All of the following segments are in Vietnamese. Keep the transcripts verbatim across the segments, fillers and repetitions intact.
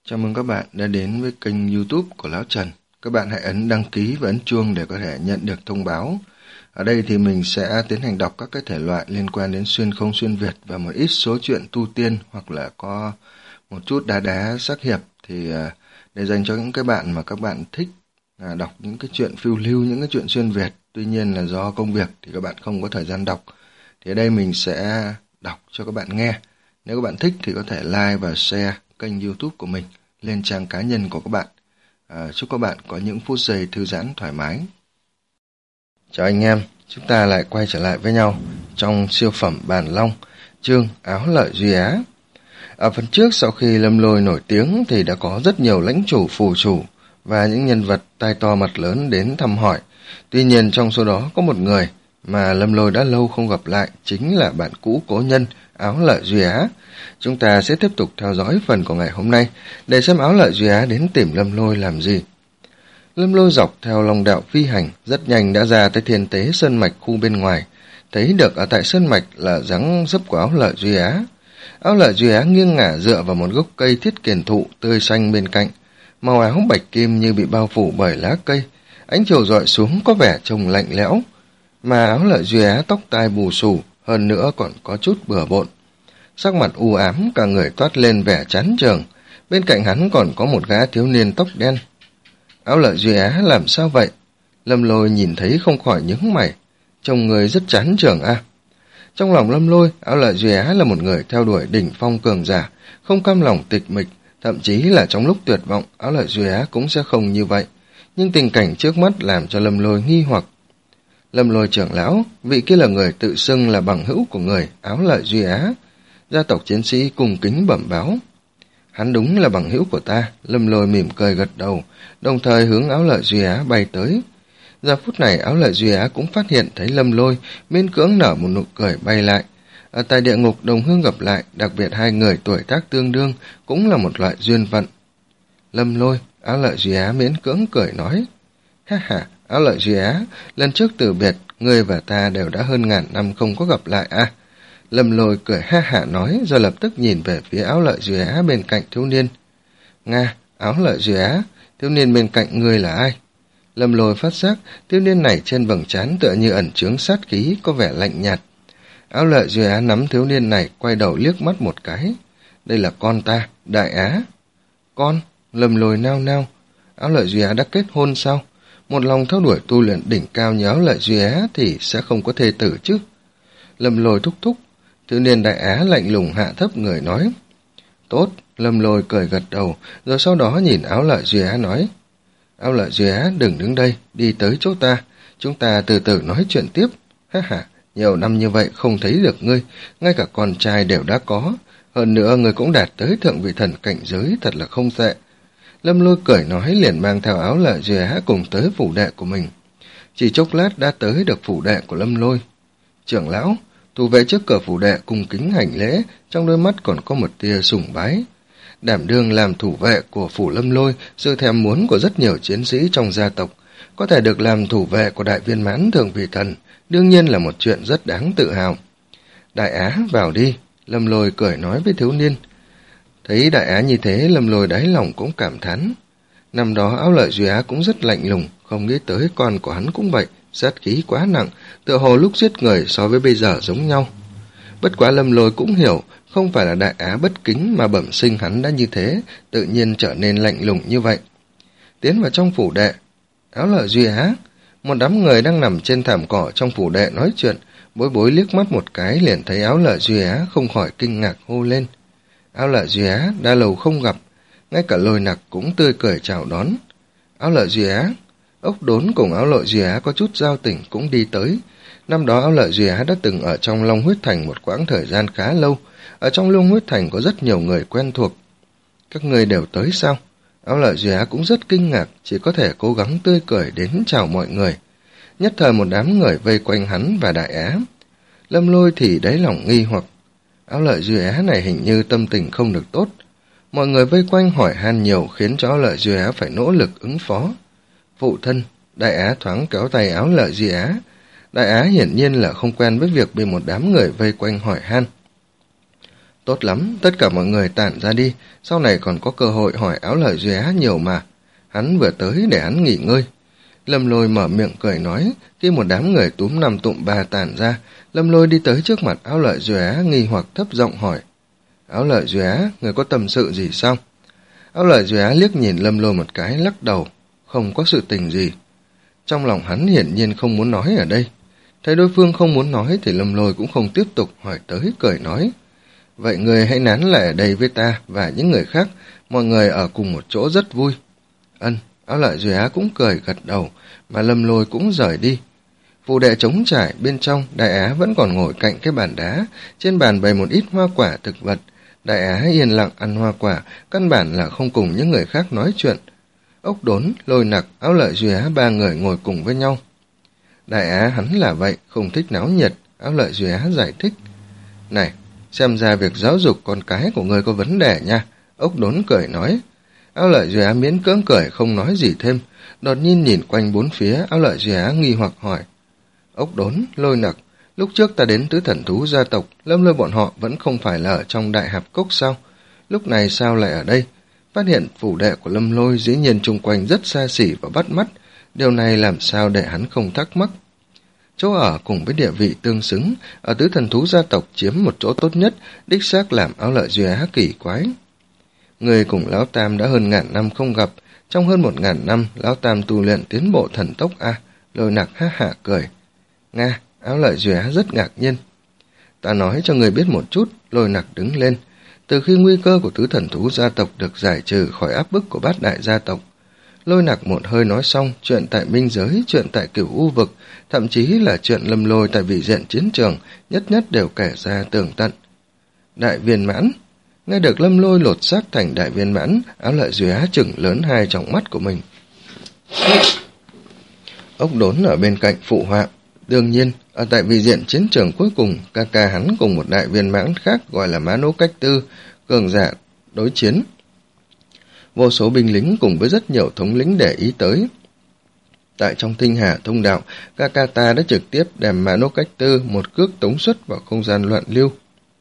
Chào mừng các bạn đã đến với kênh YouTube của Lão Trần. Các bạn hãy ấn đăng ký và ấn chuông để có thể nhận được thông báo. Ở đây thì mình sẽ tiến hành đọc các cái thể loại liên quan đến xuyên không xuyên Việt và một ít số chuyện tu tiên hoặc là có một chút đá đá sắc hiệp, thì để dành cho những cái bạn mà các bạn thích đọc những cái chuyện phiêu lưu, những cái chuyện xuyên Việt. Tuy nhiên là do công việc thì các bạn không có thời gian đọc. Thì ở đây mình sẽ đọc cho các bạn nghe. Nếu các bạn thích thì có thể like và share kênh YouTube của mình lên trang cá nhân của các bạn. À, chúc các bạn có những phút giây thư giãn thoải mái. Chào anh em, chúng ta lại quay trở lại với nhau trong siêu phẩm Bàn Long, chương Áo Lợi Duy Á. Ở phần trước, sau khi Lâm Lôi nổi tiếng thì đã có rất nhiều lãnh chủ, phù chủ và những nhân vật tai to mặt lớn đến thăm hỏi. Tuy nhiên trong số đó có một người mà Lâm Lôi đã lâu không gặp lại, chính là bạn cũ cố nhân Áo Lợi Duy Á. Chúng ta sẽ tiếp tục theo dõi phần của ngày hôm nay để xem Áo Lợi Duy Á đến tìm Lâm Lôi làm gì. Lâm Lôi dọc theo long đạo phi hành, rất nhanh đã ra tới Thiên Tế Sơn Mạch khu bên ngoài. Thấy được ở tại Sơn Mạch là dáng dấp của Áo Lợi Duy Á. Áo Lợi Duy Á nghiêng ngả dựa vào một gốc cây thiết kiền thụ tươi xanh bên cạnh. Màu áo bạch kim như bị bao phủ bởi lá cây, ánh chiều rọi xuống có vẻ trông lạnh lẽo. Mà Áo Lợi Duy Á tóc tai bù xù, hơn nữa còn có chút bừa bộn. Sắc mặt u ám, cả người toát lên vẻ chán chường. Bên cạnh hắn còn có một gã thiếu niên tóc đen. Áo Lợi Duy Á làm sao vậy? Lâm Lôi nhìn thấy không khỏi nhướng mày. Trông người rất chán chường à? Trong lòng Lâm Lôi, Áo Lợi Duy Á là một người theo đuổi đỉnh phong cường giả, không cam lòng tịch mịch. Thậm chí là trong lúc tuyệt vọng, Áo Lợi Duy Á cũng sẽ không như vậy. Nhưng tình cảnh trước mắt làm cho Lâm Lôi nghi hoặc. Lâm Lôi trưởng lão, vị kia là người tự xưng là bằng hữu của người Áo Lợi Duy Á. Gia tộc chiến sĩ cung kính bẩm báo. Hắn đúng là bằng hữu của ta. Lâm Lôi mỉm cười gật đầu, đồng thời hướng Áo Lợi Duy Á bay tới. Giờ phút này Áo Lợi Duy Á cũng phát hiện thấy Lâm Lôi, miễn cưỡng nở một nụ cười bay lại. Ở tại địa ngục đồng hương gặp lại, đặc biệt hai người tuổi tác tương đương cũng là một loại duyên phận. Lâm Lôi, Áo Lợi Duy Á miễn cưỡng cười nói. Ha ha, Áo Lợi Duy Á, lần trước từ biệt, ngươi và ta đều đã hơn ngàn năm không có gặp lại à? Lâm Lôi cười ha hả nói, rồi lập tức nhìn về phía Áo Lợi Duy Á bên cạnh thiếu niên. Nga, Áo Lợi Duy Á, thiếu niên bên cạnh ngươi là ai? Lâm Lôi phát giác, thiếu niên này trên vầng trán tựa như ẩn chứa sát khí, có vẻ lạnh nhạt. Áo Lợi Duy Á nắm thiếu niên này, quay đầu liếc mắt một cái. Đây là con ta, Đại Á. Con? Lâm Lôi nao nao. Áo Lợi Duy Á đã kết hôn sao? Một lòng theo đuổi tu luyện đỉnh cao như Áo Lợi Duy Á thì sẽ không có thê tử chứ? Lâm Lôi thúc thúc. Thiếu niên Đại Á lạnh lùng hạ thấp người nói. Tốt, Lâm Lôi cười gật đầu, rồi sau đó nhìn Áo Lợi Duy Á nói. Áo Lợi Duy Á, đừng đứng đây, đi tới chỗ ta, chúng ta từ từ nói chuyện tiếp. Ha ha, nhiều năm như vậy không thấy được ngươi, ngay cả con trai đều đã có, hơn nữa ngươi cũng đạt tới thượng vị thần cảnh giới, thật là không tệ. Lâm Lôi cười nói liền mang theo Áo Lợi Duy Á cùng tới phủ đệ của mình. Chỉ chốc lát đã tới được phủ đệ của Lâm Lôi. Trưởng lão, thủ vệ trước cửa phủ đệ cung kính hành lễ, trong đôi mắt còn có một tia sùng bái. Đảm đương làm thủ vệ của phủ Lâm Lôi, sự thèm muốn của rất nhiều chiến sĩ trong gia tộc, có thể được làm thủ vệ của đại viên mãn thượng vị thần, đương nhiên là một chuyện rất đáng tự hào. Đại Á, vào đi, Lâm Lôi cười nói với thiếu niên. Thấy Đại Á như thế, Lâm Lôi đáy lòng cũng cảm thán. Năm đó Áo Lợi Duy Á cũng rất lạnh lùng, không nghĩ tới con của hắn cũng vậy, sát khí quá nặng, tựa hồ lúc giết người so với bây giờ giống nhau. Bất quá Lâm Lôi cũng hiểu, không phải là Đại Á bất kính mà bẩm sinh hắn đã như thế, tự nhiên trở nên lạnh lùng như vậy. Tiến vào trong phủ đệ, Áo Lợi Duy Á, một đám người đang nằm trên thảm cỏ trong phủ đệ nói chuyện, Bối Bối liếc mắt một cái liền thấy Áo Lợi Duy Á, không khỏi kinh ngạc hô lên. Áo Lợi Duy Á, đã lâu không gặp, ngay cả Lôi Nặc cũng tươi cười chào đón. Áo Lợi Duy Á, Ốc Đốn cùng Áo Lợi Duy Á có chút giao tình cũng đi tới. Năm đó Áo Lợi Duy Á đã từng ở trong Long Huyết Thành một quãng thời gian khá lâu, ở trong Long Huyết Thành có rất nhiều người quen thuộc. Các người đều tới sao? Áo Lợi Duy Á cũng rất kinh ngạc, chỉ có thể cố gắng tươi cười đến chào mọi người. Nhất thời một đám người vây quanh hắn và Đại Á. Lâm Lôi thì đáy lòng nghi hoặc. Áo Lợi Duy Á này hình như tâm tình không được tốt. Mọi người vây quanh hỏi han nhiều khiến cho Áo Lợi Duy Á phải nỗ lực ứng phó. Phụ thân, Đại Á thoáng kéo tay Áo Lợi Duy Á. Đại Á hiển nhiên là không quen với việc bị một đám người vây quanh hỏi han. Tốt lắm, tất cả mọi người tản ra đi, sau này còn có cơ hội hỏi Áo Lợi Duy Á nhiều mà. Hắn vừa tới để hắn nghỉ ngơi. Lâm Lôi mở miệng cười nói, khi một đám người túm năm tụm ba tản ra, Lâm Lôi đi tới trước mặt Áo Lợi Duy Á nghi hoặc thấp giọng hỏi. Áo Lợi Duy Á, người có tâm sự gì sao? Áo Lợi Duy Á liếc nhìn Lâm Lôi một cái, lắc đầu, không có sự tình gì. Trong lòng hắn hiển nhiên không muốn nói ở đây. Thấy đối phương không muốn nói thì Lâm Lôi cũng không tiếp tục hỏi tới, cười nói. Vậy người hãy nán lại ở đây với ta và những người khác, mọi người ở cùng một chỗ rất vui. Ân, Áo Lợi Duy Á cũng cười gật đầu, mà Lâm Lôi cũng rời đi. Phù đệ trống trải, bên trong, Đại Á vẫn còn ngồi cạnh cái bàn đá, trên bàn bày một ít hoa quả thực vật. Đại Á yên lặng ăn hoa quả, căn bản là không cùng những người khác nói chuyện. Ốc Đốn, Lôi Nặc, Áo Lợi Duy Á ba người ngồi cùng với nhau. Đại Á hắn là vậy, không thích náo nhiệt, Áo Lợi Duy Á giải thích. Này, xem ra việc giáo dục con cái của ngươi có vấn đề nha, Ốc Đốn cười nói. Áo Lợi Duy Á miễn cưỡng cười không nói gì thêm, đột nhiên nhìn quanh bốn phía, Áo Lợi Duy Á nghi hoặc hỏi. Ốc Đốn, Lôi Nặc, lúc trước ta đến tứ thần thú gia tộc, Lâm Lôi bọn họ vẫn không phải là ở trong Đại Hạp Cốc sao? Lúc này sao lại ở đây? Phát hiện phủ đệ của Lâm Lôi dĩ nhiên chung quanh rất xa xỉ và bắt mắt, điều này làm sao để hắn không thắc mắc. Chỗ ở cùng với địa vị tương xứng, ở tứ thần thú gia tộc chiếm một chỗ tốt nhất, đích xác làm Áo Lợi Duy Á kỳ quái. Người cùng Lão Tam đã hơn ngàn năm không gặp, trong hơn một ngàn năm, Lão Tam tu luyện tiến bộ thần tốc a. À, Lôi Nặc ha hả cười. Nga, Áo Lợi Duy Á rất ngạc nhiên. Ta nói cho người biết một chút, Lôi Nặc đứng lên. Từ khi nguy cơ của tứ thần thú gia tộc được giải trừ khỏi áp bức của bát đại gia tộc, Lôi Nặc một hơi nói xong chuyện tại minh giới, chuyện tại cửu u vực, thậm chí là chuyện Lâm Lôi tại vị diện chiến trường, nhất nhất đều kể ra tường tận. Đại viên mãn. Nghe được Lâm Lôi lột xác thành đại viên mãn, Áo Lợi Duy Á chừng lớn hai tròng mắt của mình. Ốc Đốn ở bên cạnh phụ họa. Đương nhiên, ở tại vị diện chiến trường cuối cùng, ca ca hắn cùng một đại viên mãn khác gọi là Mã Nỗ Cách Tư, cường giả đối chiến. Vô số binh lính cùng với rất nhiều thống lĩnh để ý tới. Tại trong Tinh Hà thông đạo, ca ca ta đã trực tiếp đem Mã Nỗ Cách Tư một cước tống xuất vào không gian loạn lưu.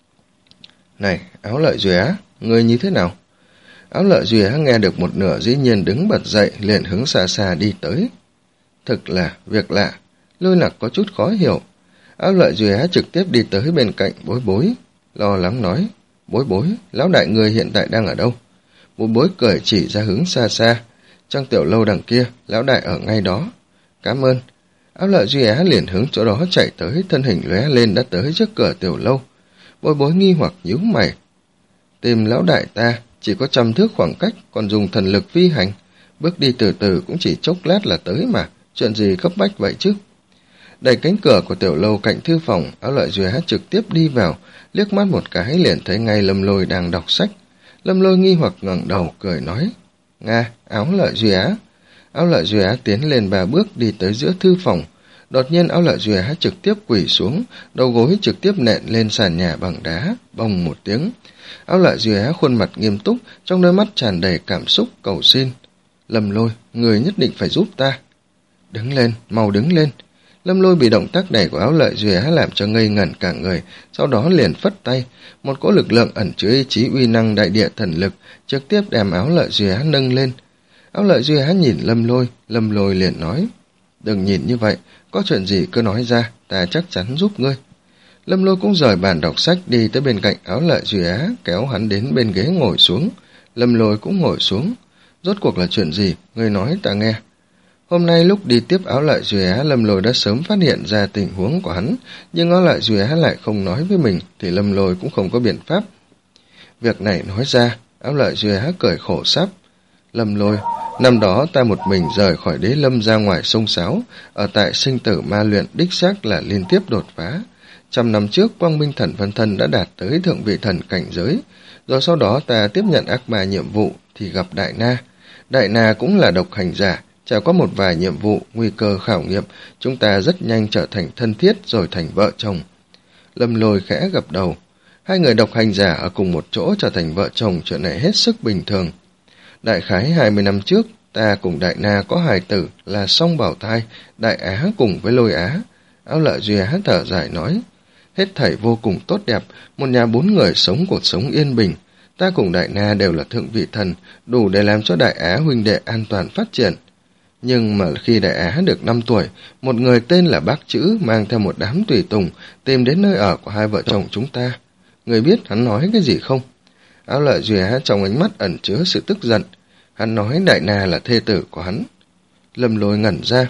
Này, Áo Lợi Duy Á, người như thế nào? Áo Lợi Duy Á nghe được một nửa dĩ nhiên đứng bật dậy, liền hướng xa xa đi tới. Thực là việc lạ, Lôi Nặc có chút khó hiểu. Áo Lợi Duy Á trực tiếp đi tới bên cạnh Bối Bối, lo lắng nói, Bối Bối, lão đại người hiện tại đang ở đâu? Bối Bối cười chỉ ra hướng xa xa, trong tiểu lâu đằng kia, lão đại ở ngay đó. Cảm ơn. Áo Lợi Duy Á liền hướng chỗ đó chạy tới, thân hình lóe lên đã tới trước cửa tiểu lâu. Bối Bối nghi hoặc nhíu mày. Tìm lão đại ta, chỉ có trăm thước khoảng cách, còn dùng thần lực phi hành. Bước đi từ từ cũng chỉ chốc lát là tới mà, chuyện gì cấp bách vậy chứ? Đẩy cánh cửa của tiểu lâu cạnh thư phòng, Áo Lợi Duy Á trực tiếp đi vào, liếc mắt một cái liền thấy ngay Lâm Lôi đang đọc sách. Lâm Lôi nghi hoặc ngẩng đầu cười nói, Nga, Áo Lợi Duy Á. Áo Lợi Duy Á tiến lên ba bước đi tới giữa thư phòng. Đột nhiên Áo Lợi Duy Á trực tiếp quỳ xuống, đầu gối trực tiếp nện lên sàn nhà bằng đá, bông một tiếng. Áo Lợi Duy Á khuôn mặt nghiêm túc, trong đôi mắt tràn đầy cảm xúc cầu xin. Lâm Lôi, người nhất định phải giúp ta. Đứng lên, mau đứng lên. Lâm Lôi bị động tác này của Áo Lợi Duy Á làm cho ngây ngẩn cả người, sau đó liền phất tay, một cỗ lực lượng ẩn chứa ý chí uy năng đại địa thần lực trực tiếp đem Áo Lợi Duy Á nâng lên. Áo Lợi Duy Á nhìn Lâm Lôi, Lâm Lôi liền nói, đừng nhìn như vậy, có chuyện gì cứ nói ra, ta chắc chắn giúp ngươi. Lâm Lôi cũng rời bàn đọc sách đi tới bên cạnh Áo Lợi Duy Á, kéo hắn đến bên ghế ngồi xuống. Lâm Lôi cũng ngồi xuống. Rốt cuộc là chuyện gì, ngươi nói ta nghe. Hôm nay lúc đi tiếp Áo Lợi Duy Á, Lâm Lôi đã sớm phát hiện ra tình huống của hắn, nhưng Áo Lợi Duy Á lại không nói với mình, thì Lâm Lôi cũng không có biện pháp. Việc này nói ra, Áo Lợi Duy Á cười khổ sáp. Lâm Lôi, năm đó ta một mình rời khỏi đế lâm ra ngoài sông Sáo, ở tại sinh tử ma luyện đích xác là liên tiếp đột phá. Trăm năm trước, Quang Minh Thần Phân Thân đã đạt tới thượng vị thần cảnh giới, rồi sau đó ta tiếp nhận ác ma nhiệm vụ thì gặp Đại Na. Đại Na cũng là độc hành giả, trải qua một vài nhiệm vụ, nguy cơ khảo nghiệm, chúng ta rất nhanh trở thành thân thiết rồi thành vợ chồng. Lâm Lôi khẽ gật đầu. Hai người độc hành giả ở cùng một chỗ trở thành vợ chồng, chuyện này hết sức bình thường. Đại khái hai mươi năm trước, ta cùng Đại Na có hài tử là song bảo thai, Đại Á cùng với Lôi Á. Áo Lợi Duy Á thở dài nói, hết thảy vô cùng tốt đẹp, một nhà bốn người sống cuộc sống yên bình. Ta cùng Đại Na đều là thượng vị thần, đủ để làm cho Đại Á huynh đệ an toàn phát triển. Nhưng mà khi Đại Á được năm tuổi, một người tên là Bác Chữ mang theo một đám tùy tùng tìm đến nơi ở của hai vợ chồng chúng ta. Người biết hắn nói cái gì không? Áo Lợi Duy Á trong ánh mắt ẩn chứa sự tức giận. Hắn nói Đại Na là thê tử của hắn. Lâm Lôi ngẩn ra.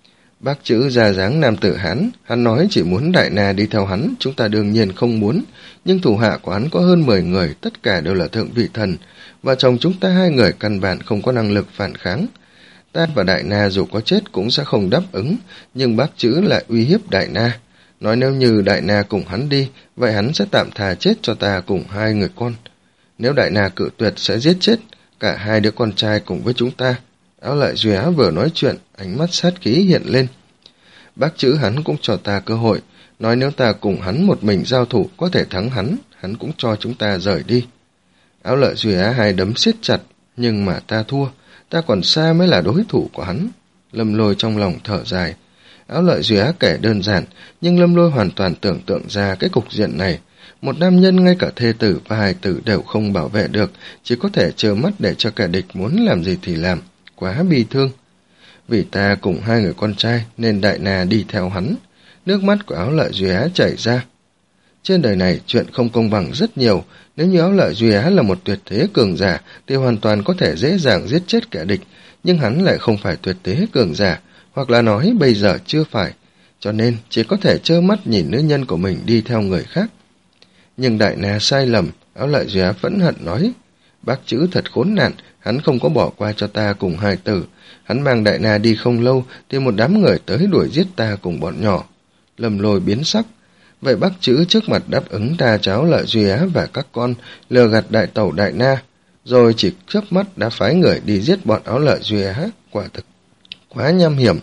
Bác Chữ ra dáng nam tử Hán, hắn nói chỉ muốn Đại Na đi theo hắn, chúng ta đương nhiên không muốn, nhưng thủ hạ của hắn có hơn mười người, tất cả đều là thượng vị thần, và chồng chúng ta hai người căn bản không có năng lực phản kháng. Ta và Đại Na dù có chết cũng sẽ không đáp ứng, nhưng Bác Chữ lại uy hiếp Đại Na, nói nếu như Đại Na cùng hắn đi, vậy hắn sẽ tạm thà chết cho ta cùng hai người con. Nếu Đại Na cự tuyệt sẽ giết chết cả hai đứa con trai cùng với chúng ta. Áo Lợi Duy Á vừa nói chuyện, ánh mắt sát khí hiện lên. Bác Chữ hắn cũng cho ta cơ hội, nói nếu ta cùng hắn một mình giao thủ có thể thắng hắn, hắn cũng cho chúng ta rời đi. Áo Lợi Duy Á hai đấm siết chặt, nhưng mà ta thua, ta còn xa mới là đối thủ của hắn. Lâm Lôi trong lòng thở dài. Áo Lợi Duy Á kể đơn giản, nhưng Lâm Lôi hoàn toàn tưởng tượng ra cái cục diện này. Một nam nhân ngay cả thê tử và hài tử đều không bảo vệ được, chỉ có thể trơ mắt để cho kẻ địch muốn làm gì thì làm. Quá bi thương. Vì ta cùng hai người con trai nên Đại Na đi theo hắn. Nước mắt của Áo Lợi Duy Á chảy ra. Trên đời này chuyện không công bằng rất nhiều. Nếu như Áo Lợi Duy Á là một tuyệt thế cường giả thì hoàn toàn có thể dễ dàng giết chết kẻ địch, nhưng hắn lại không phải tuyệt thế cường giả, hoặc là nói bây giờ chưa phải, cho nên chỉ có thể trơ mắt nhìn nữ nhân của mình đi theo người khác. Nhưng Đại Na sai lầm. Áo Lợi Duy Á phẫn hận nói, Bác Chữ thật khốn nạn, hắn không có bỏ qua cho ta cùng hai tử. Hắn mang Đại Na đi không lâu thì một đám người tới đuổi giết ta cùng bọn nhỏ. Lâm Lôi biến sắc. Vậy Bác Chữ trước mặt đáp ứng ta cho Áo Lợi Duy Á và các con, lừa gạt đại tẩu Đại Na, rồi chỉ chớp mắt đã phái người đi giết bọn Áo Lợi Duy Á, quả thực quá nham hiểm.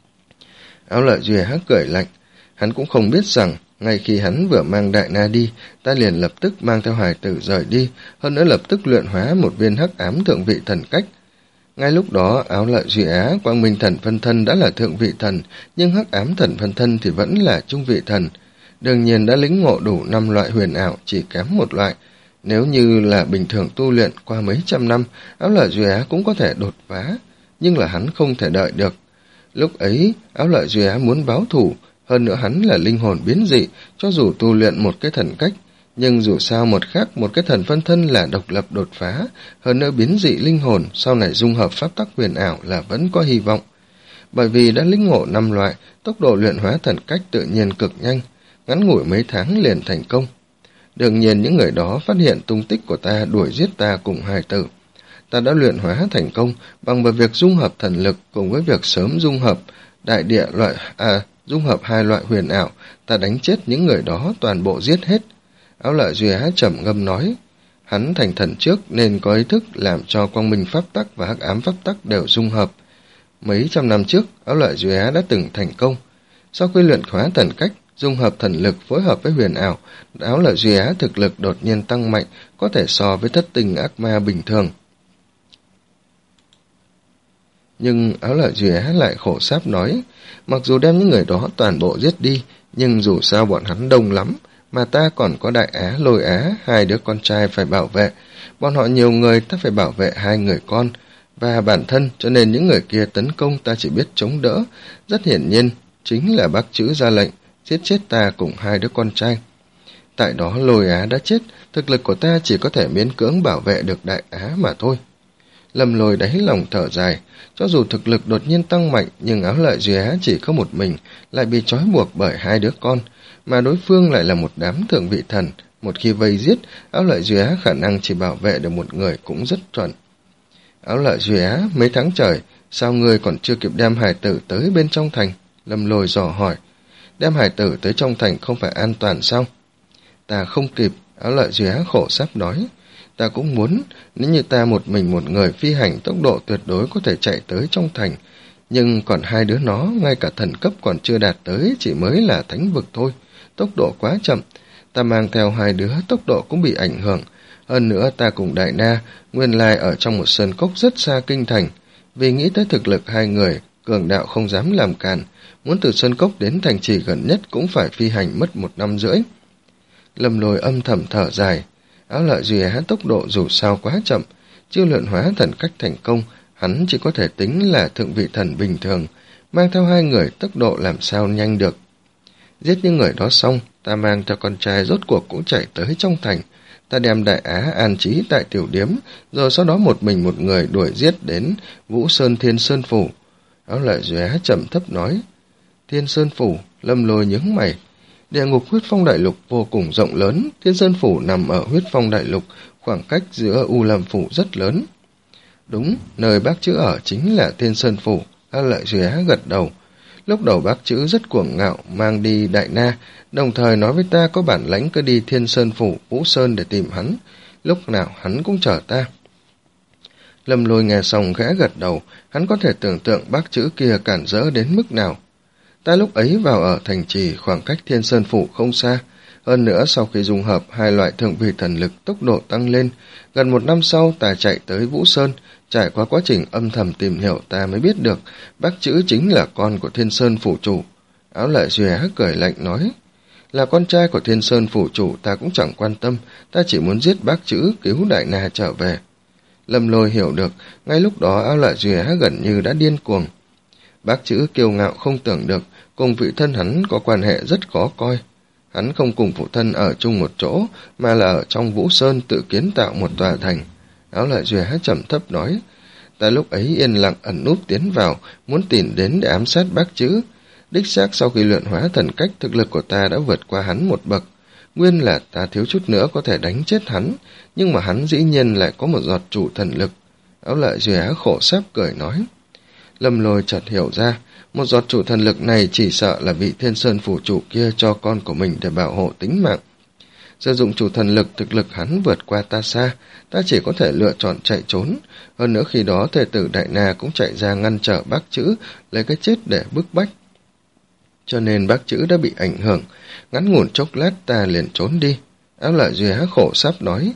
Áo Lợi Duy Á cười lạnh. Hắn cũng không biết rằng ngay khi hắn vừa mang Đại Na đi, ta liền lập tức mang theo hài tử rời đi, hơn nữa lập tức luyện hóa một viên hắc ám thượng vị thần cách. Ngay lúc đó, Áo Lợi Duy Á, Quang Minh Thần Phân Thân đã là thượng vị thần, nhưng hắc ám thần phân thân thì vẫn là trung vị thần. Đương nhiên đã lĩnh ngộ đủ năm loại huyền ảo, chỉ kém một loại. Nếu như là bình thường tu luyện qua mấy trăm năm, Áo Lợi Duy Á cũng có thể đột phá, nhưng là hắn không thể đợi được. Lúc ấy, Áo Lợi Duy Á muốn báo thù, hơn nữa hắn là linh hồn biến dị, cho dù tu luyện một cái thần cách, nhưng dù sao một khác một cái thần phân thân là độc lập đột phá, hơn nữa biến dị linh hồn sau này dung hợp pháp tắc huyền ảo là vẫn có hy vọng. Bởi vì đã lĩnh ngộ năm loại, tốc độ luyện hóa thần cách tự nhiên cực nhanh, ngắn ngủi mấy tháng liền thành công. Đương nhiên những người đó phát hiện tung tích của ta, đuổi giết ta cùng hài tử. Ta đã luyện hóa thành công bằng vào việc dung hợp thần lực cùng với việc sớm dung hợp đại địa loại à dung hợp hai loại huyền ảo, ta đánh chết những người đó toàn bộ giết hết. Áo Lợi Duy Á trầm ngâm nói, hắn thành thần trước nên có ý thức làm cho quang minh pháp tắc và hắc ám pháp tắc đều dung hợp. Mấy trăm năm trước, Áo Lợi Duy Á đã từng thành công. Sau khi luyện hóa thần cách, dung hợp thần lực phối hợp với huyền ảo, Áo Lợi Duy Á thực lực đột nhiên tăng mạnh, có thể so với thất tinh ác ma bình thường. Nhưng Áo Lợi Duy Á lại khổ sáp nói, mặc dù đem những người đó toàn bộ giết đi, nhưng dù sao bọn hắn đông lắm, mà ta còn có Đại Á, Lôi Á, hai đứa con trai phải bảo vệ. Bọn họ nhiều người, ta phải bảo vệ hai người con, và bản thân, cho nên những người kia tấn công ta chỉ biết chống đỡ. Rất hiển nhiên, chính là Bác Chữ ra lệnh, giết chết ta cùng hai đứa con trai. Tại đó Lôi Á đã chết, thực lực của ta chỉ có thể miễn cưỡng bảo vệ được Đại Á mà thôi. Lâm Lôi đáy lòng thở dài, cho dù thực lực đột nhiên tăng mạnh, nhưng Áo Lợi Duy Á chỉ có một mình, lại bị trói buộc bởi hai đứa con, mà đối phương lại là một đám thượng vị thần. Một khi vây giết, Áo Lợi Duy Á khả năng chỉ bảo vệ được một người cũng rất chuẩn. Áo Lợi Duy Á, mấy tháng trời, sao ngươi còn chưa kịp đem hài tử tới bên trong thành? Lâm Lôi dò hỏi. Đem hài tử tới trong thành không phải an toàn sao? Ta không kịp, Áo Lợi Duy Á khổ sắp nói. Ta cũng muốn, nếu như ta một mình một người phi hành tốc độ tuyệt đối có thể chạy tới trong thành, nhưng còn hai đứa nó, ngay cả thần cấp còn chưa đạt tới, chỉ mới là thánh vực thôi, tốc độ quá chậm. Ta mang theo hai đứa, tốc độ cũng bị ảnh hưởng. Hơn nữa ta cùng Đại Na, nguyên lai ở trong một sơn cốc rất xa kinh thành. Vì nghĩ tới thực lực hai người, cường đạo không dám làm càn, muốn từ Sơn Cốc đến thành trì gần nhất cũng phải phi hành mất một năm rưỡi. Lâm Lôi âm thầm thở dài, Áo Lợi Duy Á tốc độ dù sao quá chậm, chưa luyện hóa thần cách thành công, hắn chỉ có thể tính là thượng vị thần bình thường, mang theo hai người tốc độ làm sao nhanh được. Giết những người đó xong, ta mang theo con trai rốt cuộc cũng chạy tới trong thành, ta đem Đại Á an trí tại tiểu điếm, rồi sau đó một mình một người đuổi giết đến Vũ Sơn Thiên Sơn Phủ. Áo Lợi Duy Á trầm thấp nói, Thiên Sơn Phủ. Lâm Lôi nhướng mày, địa ngục huyết phong đại lục vô cùng rộng lớn, Thiên Sơn Phủ nằm ở huyết phong đại lục, khoảng cách giữa U Lam Phủ rất lớn. Đúng, nơi bác chữ ở chính là Thiên Sơn Phủ. Áo Lợi Duy Á gật đầu. Lúc đầu bác chữ rất cuồng ngạo, mang đi Đại Na, đồng thời nói với ta có bản lãnh cứ đi Thiên Sơn Phủ, Vũ Sơn để tìm hắn. Lúc nào hắn cũng chờ ta. Lâm Lôi nghe xong khẽ gật đầu, hắn có thể tưởng tượng bác chữ kia cản rỡ đến mức nào. Ta lúc ấy vào ở thành trì khoảng cách Thiên Sơn Phủ không xa. Hơn nữa sau khi dung hợp hai loại thượng vị thần lực tốc độ tăng lên, gần một năm sau ta chạy tới Vũ Sơn, trải qua quá trình âm thầm tìm hiểu ta mới biết được bác chữ chính là con của Thiên Sơn Phủ Chủ. Áo Lợi Duy Á cười lạnh nói, là con trai của Thiên Sơn Phủ Chủ ta cũng chẳng quan tâm, ta chỉ muốn giết bác chữ cứu Đại Na trở về. Lâm Lôi hiểu được, ngay lúc đó Áo Lợi Duy Á gần như đã điên cuồng. Bác chữ kiêu ngạo không tưởng được, cùng vị thân hắn có quan hệ rất khó coi. Hắn không cùng phụ thân ở chung một chỗ, mà là ở trong Vũ Sơn tự kiến tạo một tòa thành. Áo Lợi Duy Á trầm thấp nói, ta lúc ấy yên lặng ẩn núp tiến vào, muốn tìm đến để ám sát bác chữ. Đích xác sau khi luyện hóa thần cách, thực lực của ta đã vượt qua hắn một bậc. Nguyên là ta thiếu chút nữa có thể đánh chết hắn, nhưng mà hắn dĩ nhiên lại có một giọt chủ thần lực. Áo Lợi Duy Á khổ sáp cười nói. Lâm Lôi chợt hiểu ra, một giọt chủ thần lực này chỉ sợ là vị Thiên Sơn Phủ Chủ kia cho con của mình để bảo hộ tính mạng. Sử dụng chủ thần lực, thực lực hắn vượt qua ta xa, ta chỉ có thể lựa chọn chạy trốn. Hơn nữa khi đó thê tử Đại Na cũng chạy ra ngăn trở bác chữ, lấy cái chết để bức bách. Cho nên bác chữ đã bị ảnh hưởng, ngắn ngủn chốc lát ta liền trốn đi. Áo Lợi Duy Á khổ sáp nói.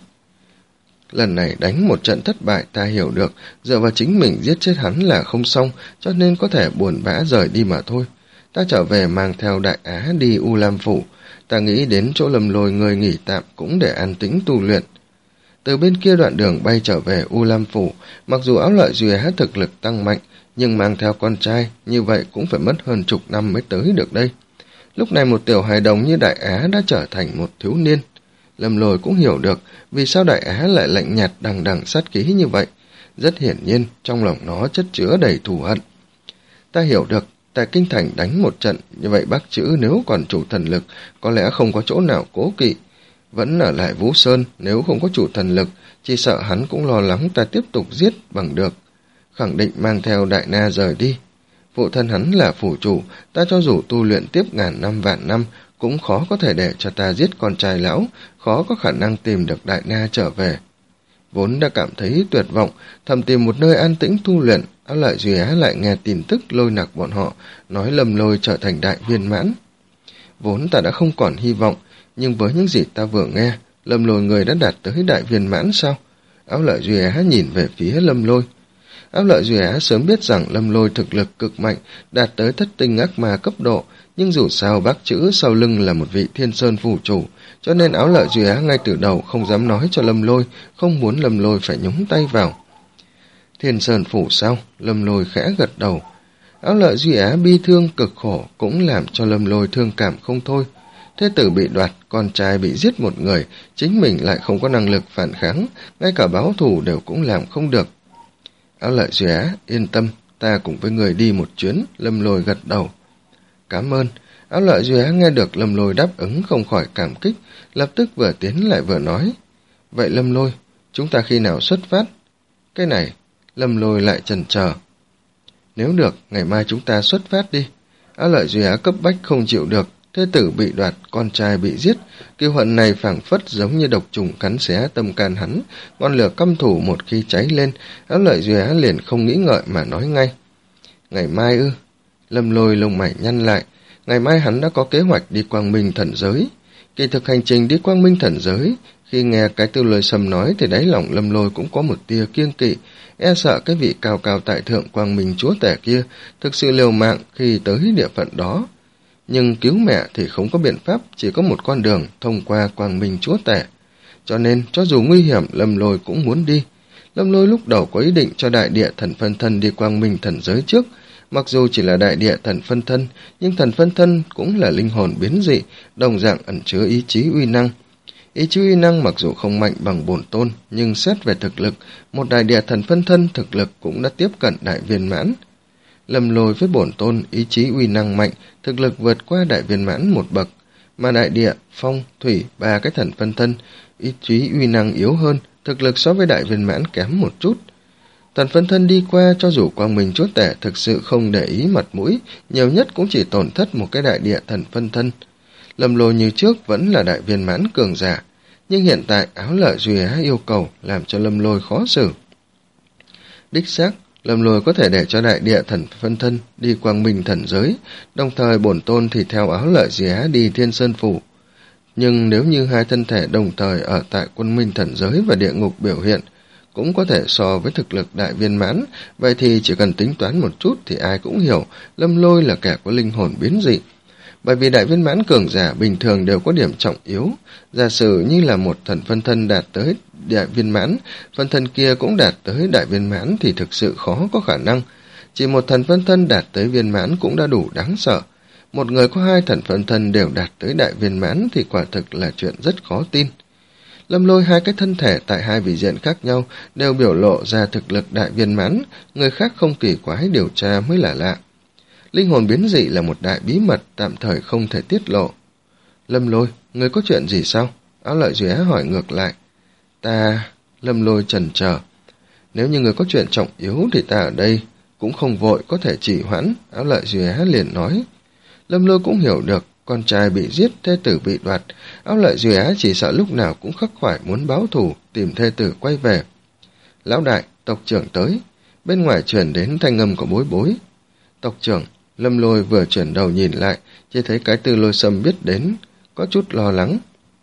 Lần này đánh một trận thất bại ta hiểu được, dựa vào chính mình giết chết hắn là không xong, cho nên có thể buồn bã rời đi mà thôi. Ta trở về mang theo Đại Á đi U Lam Phủ, ta nghĩ đến chỗ Lâm Lôi người nghỉ tạm cũng để an tĩnh tu luyện. Từ bên kia đoạn đường bay trở về U Lam Phủ, mặc dù Áo Lợi Duy Á thực lực tăng mạnh, nhưng mang theo con trai, như vậy cũng phải mất hơn chục năm mới tới được đây. Lúc này một tiểu hài đồng như Đại Á đã trở thành một thiếu niên. Lâm Lôi cũng hiểu được vì sao Đại Á lại lạnh nhạt đằng đằng sát khí như vậy. Rất hiển nhiên, trong lòng nó chất chứa đầy thù hận. Ta hiểu được, tại Kinh Thành đánh một trận, như vậy bác chữ nếu còn chủ thần lực, có lẽ không có chỗ nào cố kỵ. Vẫn ở lại Vũ Sơn, nếu không có chủ thần lực, chỉ sợ hắn cũng lo lắng ta tiếp tục giết bằng được. Khẳng định mang theo Đại Na rời đi. Phụ thân hắn là phủ chủ, ta cho dù tu luyện tiếp ngàn năm vạn năm, cũng khó có thể để cho ta giết con trai lão, khó có khả năng tìm được Đại Na trở về. Vốn đã cảm thấy tuyệt vọng, thầm tìm một nơi an tĩnh tu luyện, Áo Lợi Duy Á lại nghe tin tức Lôi Nặc bọn họ, nói Lâm Lôi trở thành đại viên mãn. Vốn ta đã không còn hy vọng, nhưng với những gì ta vừa nghe, Lâm Lôi người đã đạt tới đại viên mãn sao? Áo Lợi Duy Á nhìn về phía Lâm Lôi. Áo Lợi Duy Á sớm biết rằng Lâm Lôi thực lực cực mạnh, đạt tới thất tinh ác ma cấp độ, nhưng dù sao bác chữ sau lưng là một vị Thiên Sơn Phủ Chủ, cho nên Áo Lợi Duy Á ngay từ đầu không dám nói cho Lâm Lôi, không muốn Lâm Lôi phải nhúng tay vào. Thiên Sơn Phủ sao? Lâm Lôi khẽ gật đầu. Áo Lợi Duy Á bi thương cực khổ cũng làm cho Lâm Lôi thương cảm không thôi. Thế tử bị đoạt, con trai bị giết một người, chính mình lại không có năng lực phản kháng, ngay cả báo thù đều cũng làm không được. Áo Lợi Duy Á, yên tâm, ta cùng với người đi một chuyến. Lâm Lôi gật đầu. Cảm ơn. Áo Lợi Duy Á nghe được Lâm Lôi đáp ứng không khỏi cảm kích, lập tức vừa tiến lại vừa nói. Vậy Lâm Lôi, chúng ta khi nào xuất phát? Cái này, Lâm Lôi lại chần chờ. Nếu được, ngày mai chúng ta xuất phát đi. Áo Lợi Duy Á cấp bách không chịu được, thê tử bị đoạt, con trai bị giết, kiêu hận này phảng phất giống như độc trùng cắn xé tâm can hắn, ngọn lửa căm thù một khi cháy lên, Áo Lợi Duy Á liền không nghĩ ngợi mà nói ngay. Ngày mai ư? Lâm Lôi lông mày nhăn lại, ngày mai hắn đã có kế hoạch đi Quang Minh Thần Giới. Kỳ thực hành trình đi Quang Minh Thần Giới Khi nghe cái Tư Lôi Sâm nói thì đáy lòng Lâm Lôi cũng có một tia kiêng kỵ, e sợ cái vị cao cao tại thượng Quang Minh Chúa Tể kia thực sự liều mạng khi tới địa phận đó. Nhưng cứu mẹ thì không có biện pháp, chỉ có một con đường thông qua Quang Minh Chúa Tể. Cho nên, cho dù nguy hiểm, Lâm Lôi cũng muốn đi. Lâm Lôi lúc đầu có ý định cho đại địa thần phân thân đi Quang Minh thần giới trước. Mặc dù chỉ là đại địa thần phân thân, nhưng thần phân thân cũng là linh hồn biến dị, đồng dạng ẩn chứa ý chí uy năng. Ý chí uy năng mặc dù không mạnh bằng bổn tôn, nhưng xét về thực lực, một đại địa thần phân thân thực lực cũng đã tiếp cận đại viên mãn. Lâm Lôi với bổn tôn ý chí uy năng mạnh, thực lực vượt qua đại viên mãn một bậc, mà đại địa, phong, thủy, ba cái thần phân thân, ý chí uy năng yếu hơn, thực lực so với đại viên mãn kém một chút. Thần phân thân đi qua cho dù Quang Minh Chúa Tể thực sự không để ý mặt mũi, nhiều nhất cũng chỉ tổn thất một cái đại địa thần phân thân. Lâm Lôi như trước vẫn là đại viên mãn cường giả, nhưng hiện tại Áo Lợi Duy Á yêu cầu làm cho Lâm Lôi khó xử. Đích xác, Lâm Lôi có thể để cho đại địa thần phân thân đi Quang Minh thần giới, đồng thời bổn tôn thì theo Áo Lợi Duy Á đi Thiên Sơn Phủ. Nhưng nếu như hai thân thể đồng thời ở tại Quang Minh thần giới và địa ngục biểu hiện, cũng có thể so với thực lực đại viên mãn, vậy thì chỉ cần tính toán một chút thì ai cũng hiểu Lâm Lôi là kẻ có linh hồn biến dị. Bởi vì đại viên mãn cường giả bình thường đều có điểm trọng yếu, giả sử như là một thần phân thân đạt tới đại viên mãn, phân thân kia cũng đạt tới đại viên mãn thì thực sự khó có khả năng. Chỉ một thần phân thân đạt tới viên mãn cũng đã đủ đáng sợ. Một người có hai thần phân thân đều đạt tới đại viên mãn thì quả thực là chuyện rất khó tin. Lâm Lôi hai cái thân thể tại hai vị diện khác nhau đều biểu lộ ra thực lực đại viên mãn, người khác không kỳ quái điều tra mới là lạ. Linh hồn biến dị là một đại bí mật tạm thời không thể tiết lộ. Lâm Lôi, người có chuyện gì sao? Áo Lợi Duy Á hỏi ngược lại. Ta... Lâm Lôi chần chờ. Nếu như người có chuyện trọng yếu thì ta ở đây cũng không vội có thể trì hoãn, Áo Lợi Duy Á liền nói. Lâm Lôi cũng hiểu được, con trai bị giết, thê tử bị đoạt, Áo Lợi Duy Á chỉ sợ lúc nào cũng khắc khoải muốn báo thù, tìm thê tử quay về. Lão đại, tộc trưởng tới, bên ngoài truyền đến thanh âm của Bối Bối. Tộc trưởng, Lâm Lôi vừa chuyển đầu nhìn lại, chỉ thấy cái Tư Lôi Sâm biết đến, có chút lo lắng.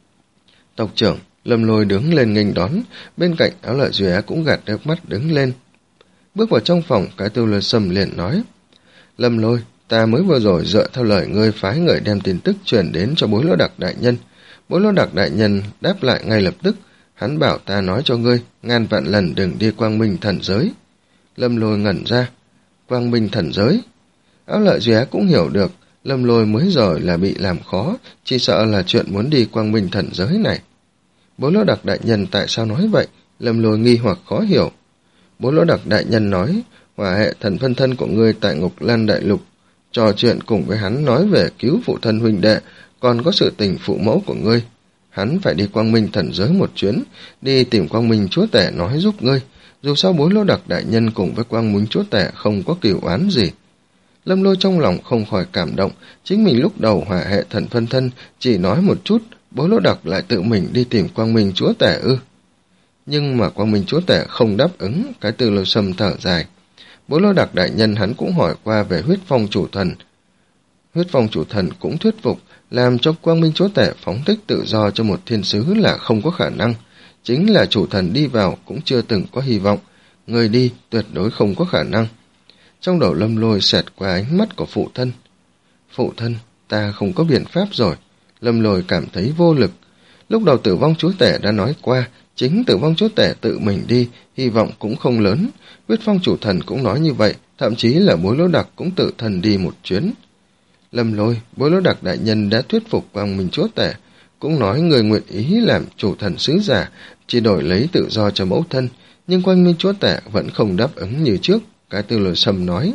Tộc trưởng, Lâm Lôi đứng lên nghênh đón, bên cạnh Áo Lợi Duy Á cũng gạt nước mắt đứng lên. Bước vào trong phòng, cái Tư Lôi Sâm liền nói. Lâm Lôi, ta mới vừa rồi dựa theo lời ngươi phái người đem tin tức truyền đến cho Bối Lỗ Đặc đại nhân. Bối Lỗ Đặc đại nhân đáp lại ngay lập tức, hắn bảo ta nói cho ngươi, ngàn vạn lần đừng đi Quang Minh thần giới. Lâm Lôi ngẩn ra, Quang Minh thần giới? Áo Lợi Duy Á cũng hiểu được, Lâm Lôi mới rồi là bị làm khó, chỉ sợ là chuyện muốn đi Quang Minh thần giới này. Bối Lỗ Đặc đại nhân tại sao nói vậy? Lâm Lôi nghi hoặc khó hiểu. Bối Lỗ Đặc đại nhân nói, hỏa hệ thần phân thân của ngươi tại Ngục Lan đại lục, trò chuyện cùng với hắn nói về cứu phụ thân huynh đệ, còn có sự tình phụ mẫu của ngươi. Hắn phải đi Quang Minh thần giới một chuyến, đi tìm Quang Minh Chúa Tể nói giúp ngươi, dù sao Bối Lỗ Đặc đại nhân cùng với Quang Minh Chúa Tể không có cửu oán gì. Lâm Lôi trong lòng không khỏi cảm động, chính mình lúc đầu hỏa hệ thần phân thân chỉ nói một chút, Bối Lỗ Đặc lại tự mình đi tìm Quang Minh Chúa Tể ư. Nhưng mà Quang Minh Chúa Tể không đáp ứng, cái Tư Lôi Sâm thở dài. Bối Lỗ Đặc đại nhân hắn cũng hỏi qua về huyết phong chủ thần. Huyết phong chủ thần cũng thuyết phục, làm cho Quang Minh Chúa Tể phóng thích tự do cho một thiên sứ là không có khả năng. Chính là chủ thần đi vào cũng chưa từng có hy vọng, người đi tuyệt đối không có khả năng. Trong đầu Lâm Lôi xẹt qua ánh mắt của phụ thân. Phụ thân, ta không có biện pháp rồi. Lâm Lôi cảm thấy vô lực. Lúc đầu Tử Vong Chúa Tể đã nói qua, chính Tử Vong Chúa Tể tự mình đi, hy vọng cũng không lớn. Huyết phong chủ thần cũng nói như vậy, thậm chí là Bối Lỗ Đặc cũng tự thần đi một chuyến. Lâm Lôi, Bối Lỗ Đặc đại nhân đã thuyết phục Quang Minh Chúa Tể, cũng nói người nguyện ý làm chủ thần sứ giả, chỉ đổi lấy tự do cho mẫu thân, nhưng Quang Minh Chúa Tể vẫn không đáp ứng như trước. Cái Tư Lôi Sâm nói,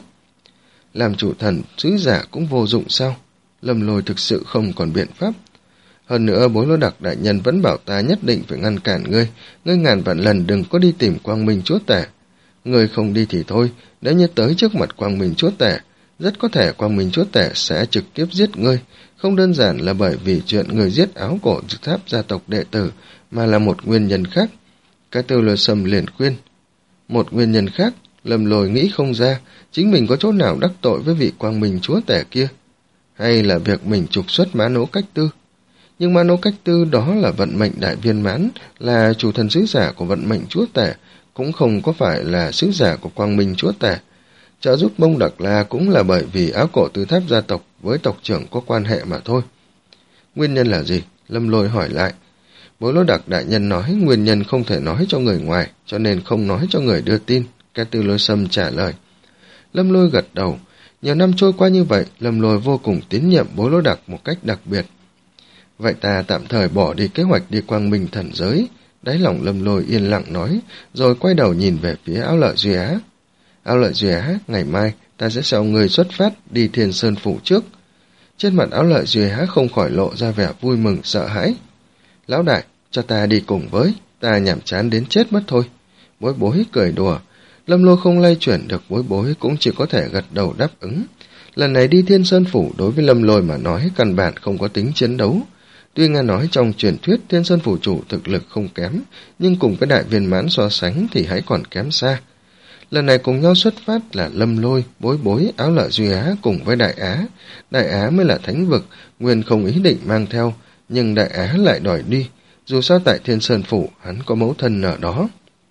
làm chủ thần sứ giả cũng vô dụng sao? Lâm Lôi thực sự không còn biện pháp. Hơn nữa Bối Lỗ Đặc đại nhân vẫn bảo ta nhất định phải ngăn cản ngươi, ngươi ngàn vạn lần đừng có đi tìm Quang Minh Chúa Tể. Ngươi không đi thì thôi, nếu như tới trước mặt Quang Minh Chúa Tể, rất có thể Quang Minh Chúa Tể sẽ trực tiếp giết ngươi, không đơn giản là bởi vì chuyện người giết áo cổ tháp gia tộc đệ tử, mà là một nguyên nhân khác. Cái Tư Lôi Sâm liền khuyên. Một nguyên nhân khác? Lâm Lôi nghĩ không ra, chính mình có chỗ nào đắc tội với vị Quang Minh Chúa Tể kia, hay là việc mình trục xuất Mã Nỗ Cách Tư. Nhưng mà Nô Cách Tư đó là vận mệnh đại viên mãn, là chủ thần sứ giả của vận mệnh chúa tể, cũng không có phải là sứ giả của quang minh chúa tể. Trợ giúp Mông Đặc La cũng là bởi vì Áo Cổ Tứ Tháp gia tộc với tộc trưởng có quan hệ mà thôi. Nguyên nhân là gì? Lâm Lôi hỏi lại. Bối Lỗ Đặc đại nhân nói nguyên nhân không thể nói cho người ngoài, cho nên không nói cho người đưa tin. Cái Tư Lôi Sâm trả lời. Lâm Lôi gật đầu. Nhiều năm trôi qua như vậy, Lâm Lôi vô cùng tín nhiệm Bối Lỗ Đặc một cách đặc biệt. Vậy ta tạm thời bỏ đi kế hoạch đi quang minh thần giới. Đáy lòng Lâm Lôi yên lặng nói, rồi quay đầu nhìn về phía Áo Lợi Duy Á. Áo Lợi Duy Á, ngày mai ta sẽ sau người xuất phát đi Thiên Sơn Phủ trước. Trên mặt Áo Lợi Duy Á không khỏi lộ ra vẻ vui mừng sợ hãi. Lão đại, cho ta đi cùng với, ta nhàm chán đến chết mất thôi. Bối Bối cười đùa. Lâm Lôi không lay chuyển được Bối Bối cũng chỉ có thể gật đầu đáp ứng. Lần này đi Thiên Sơn Phủ đối với Lâm Lôi mà nói căn bản không có tính chiến đấu. Tuy nghe nói trong truyền thuyết Thiên Sơn Phủ chủ thực lực không kém, nhưng cùng cái đại viên mãn so sánh thì hãy còn kém xa. Lần này cùng nhau xuất phát là Lâm Lôi, Bối Bối, Áo Lợi Duy Á cùng với Đại Á. Đại Á mới là thánh vực, Nguyên không ý định mang theo, nhưng Đại Á lại đòi đi. Dù sao tại Thiên Sơn Phủ, hắn có mẫu thân ở đó.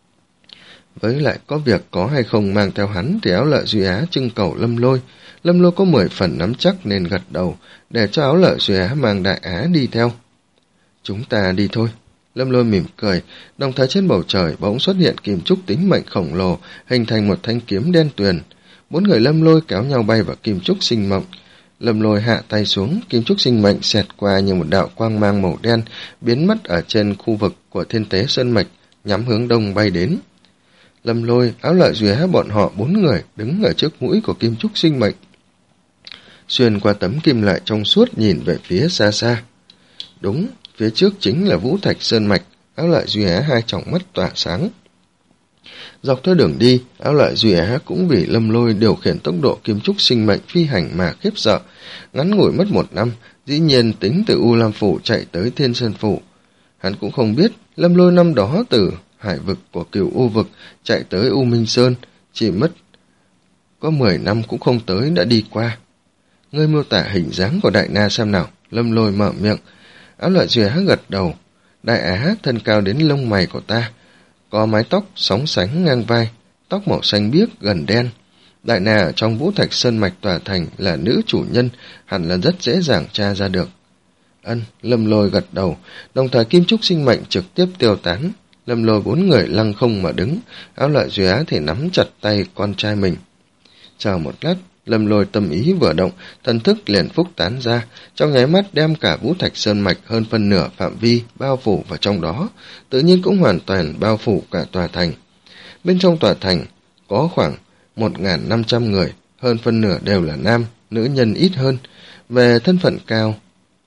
Với lại có việc có hay không mang theo hắn thì Áo Lợi Duy Á trưng cầu Lâm Lôi. Lâm Lôi có mười phần nắm chắc nên gật đầu, để cho Áo Lợi Duy Á mang Đại Á đi theo. Chúng ta đi thôi. Lâm Lôi mỉm cười, đồng thời trên bầu trời bỗng xuất hiện kim trúc tính mệnh khổng lồ, hình thành một thanh kiếm đen tuyền. Bốn người Lâm Lôi kéo nhau bay vào kim trúc sinh mệnh. Lâm Lôi hạ tay xuống, kim trúc sinh mệnh xẹt qua như một đạo quang mang màu đen, biến mất ở trên khu vực của Thiên Tế Sơn Mạch, nhắm hướng đông bay đến. Lâm Lôi, Áo Lợi Duy Á bọn họ bốn người đứng ở trước mũi của kim trúc sinh mệnh. Xuyên qua tấm kim loại trong suốt nhìn về phía xa xa. Đúng, phía trước chính là Vũ Thạch Sơn Mạch. Áo Lợi Duy Á hai tròng mắt tỏa sáng. Dọc theo đường đi, Áo Lợi Duy Á cũng vì Lâm Lôi điều khiển tốc độ kim trúc sinh mệnh phi hành mà khiếp sợ. Ngắn ngủi mất một năm, dĩ nhiên tính từ U Lam Phủ chạy tới Thiên Sơn Phủ. Hắn cũng không biết Lâm Lôi năm đó từ hải vực của Cửu U vực chạy tới U Minh Sơn, chỉ mất có mười năm cũng không tới đã đi qua. Ngươi miêu tả hình dáng của Đại Na xem nào. Lâm Lôi mở miệng. Áo Lợi Duy Á gật đầu. Đại Á thân cao đến lông mày của ta, có mái tóc sóng sánh ngang vai, tóc màu xanh biếc gần đen. Đại Na ở trong Vũ Thạch Sơn Mạch tòa thành là nữ chủ nhân, hẳn là rất dễ dàng tra ra được. Ân, Lâm Lôi gật đầu, đồng thời kim trúc sinh mệnh trực tiếp tiêu tán. Lâm Lôi bốn người lăng không mà đứng, Áo Lợi Duy Á thì nắm chặt tay con trai mình. Chờ một lát, Lâm Lôi tâm ý vừa động, thần thức liền phúc tán ra, trong nháy mắt đem cả Vũ Thạch Sơn Mạch hơn phân nửa phạm vi bao phủ vào trong đó, tự nhiên cũng hoàn toàn bao phủ cả tòa thành. Bên trong tòa thành có khoảng một nghìn năm trăm người, hơn phân nửa đều là nam, nữ nhân ít hơn. Về thân phận cao,